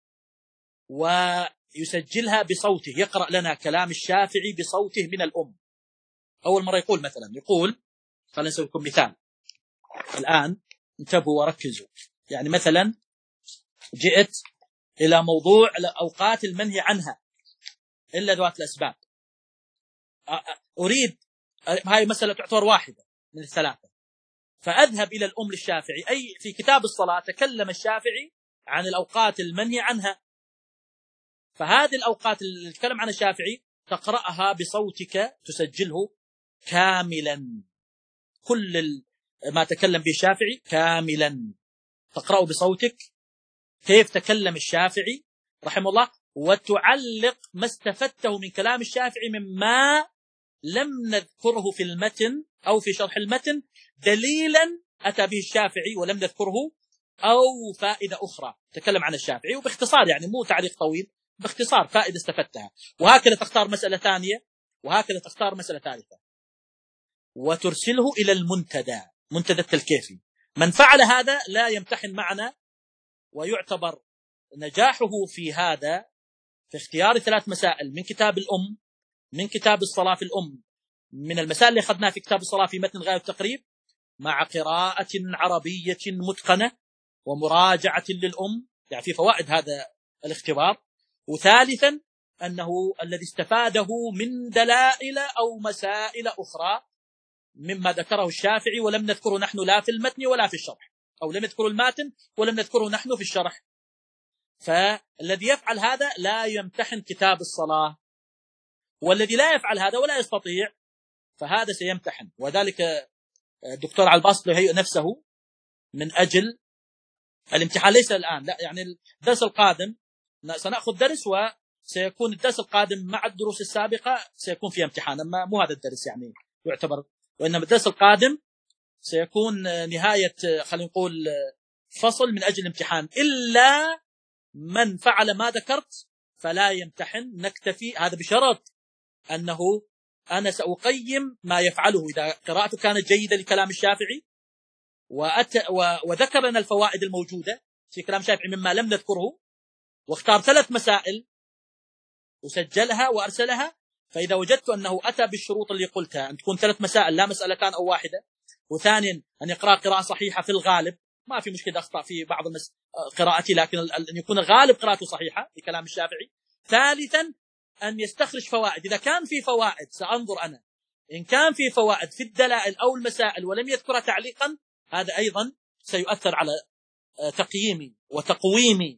ويسجلها بصوته، يقرأ لنا كلام الشافعي بصوته من الأم. أول مرة يقول مثلا، يقول خلينا نسوي لكم مثال الآن، انتبهوا وركزوا. يعني مثلا جئت إلى موضوع الأوقات المنهي عنها إلا ذوات الأسباب، أريد هاي مسألة تعتبر واحدة من الثلاثة، فأذهب إلى الأم للشافعي، أي في كتاب الصلاة تكلم الشافعي عن الأوقات المنهي عنها، فهذه الأوقات اللي تكلم عن الشافعي تقرأها بصوتك، تسجله كاملا، كل ما تكلم به الشافعي كاملا تقرأه بصوتك كيف تكلم الشافعي رحمه الله، وتعلق ما استفدته من كلام الشافعي مما لم نذكره في المتن أو في شرح المتن، دليلا أتى به الشافعي ولم نذكره، أو فائدة أخرى تكلم عن الشافعي، وباختصار يعني مو تعليق طويل، باختصار فائدة استفدتها. وهكذا تختار مسألة ثانية، وهكذا تختار مسألة ثالثة، وترسله إلى المنتدى، منتدى التلكيفي. من فعل هذا لا يمتحن معنا، ويعتبر نجاحه في هذا في اختيار ثلاث مسائل من كتاب الأم، من كتاب الصلاة في الأم، من المسائل اللي أخذناها في كتاب الصلاة في متن غاية التقريب، مع قراءة عربية متقنة ومراجعة للأم، يعني في فوائد هذا الاختبار. وثالثا أنه الذي استفاده من دلائل أو مسائل أخرى مما ذكره الشافعي ولم نذكره نحن لا في المتن ولا في الشرح، أو لم نذكره الماتن ولم نذكره نحن في الشرح. فالذي يفعل هذا لا يمتحن كتاب الصلاة، والذي لا يفعل هذا ولا يستطيع فهذا سيمتحن. وذلك الدكتور علباسط يهيئ نفسه من أجل الامتحان، ليس الآن لا، يعني الدرس القادم سنأخذ درس، وسيكون الدرس القادم مع الدروس السابقة سيكون فيه امتحان، أما مو هذا الدرس يعني يعتبر، وإنما الدرس القادم سيكون نهاية خلينا نقول فصل من أجل الامتحان، إلا من فعل ما ذكرت فلا يمتحن، نكتفي. هذا بشرط أنه أنا سأقيم ما يفعله، إذا قراءته كانت جيدة لكلام الشافعي وأت... و... وذكر لنا الفوائد الموجودة في كلام الشافعي مما لم نذكره، واختار ثلاث مسائل وسجلها وأرسلها، فإذا وجدت أنه أتى بالشروط اللي قلتها، أن تكون ثلاث مسائل لا مسألتان أو واحدة، وثانيا أن يقرأ قراءة صحيحة في الغالب، ما في مشكلة أخطأ في بعض المس... قراءتي، لكن أن يكون الغالب قراءته صحيحة في كلام الشافعي. ثالثا أن يستخرج فوائد، إذا كان في فوائد سأنظر أنا، إن كان في فوائد في الدلائل أو المسائل ولم يذكرها تعليقا، هذا أيضا سيؤثر على تقييمي وتقويمي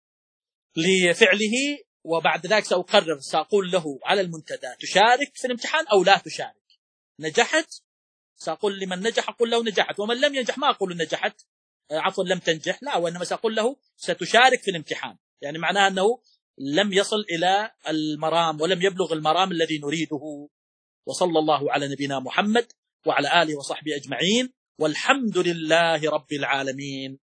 لفعله. وبعد ذلك سأقرر، سأقول له على المنتدى تشارك في الامتحان أو لا تشارك، نجحت سأقول لمن نجح أقول له نجحت، ومن لم ينجح ما أقول نجحت عفوا لم تنجح، لا، وإنما سأقول له ستشارك في الامتحان، يعني معناه أنه لم يصل إلى المرام ولم يبلغ المرام الذي نريده. وصلى الله على نبينا محمد وعلى آله وصحبه أجمعين، والحمد لله رب العالمين.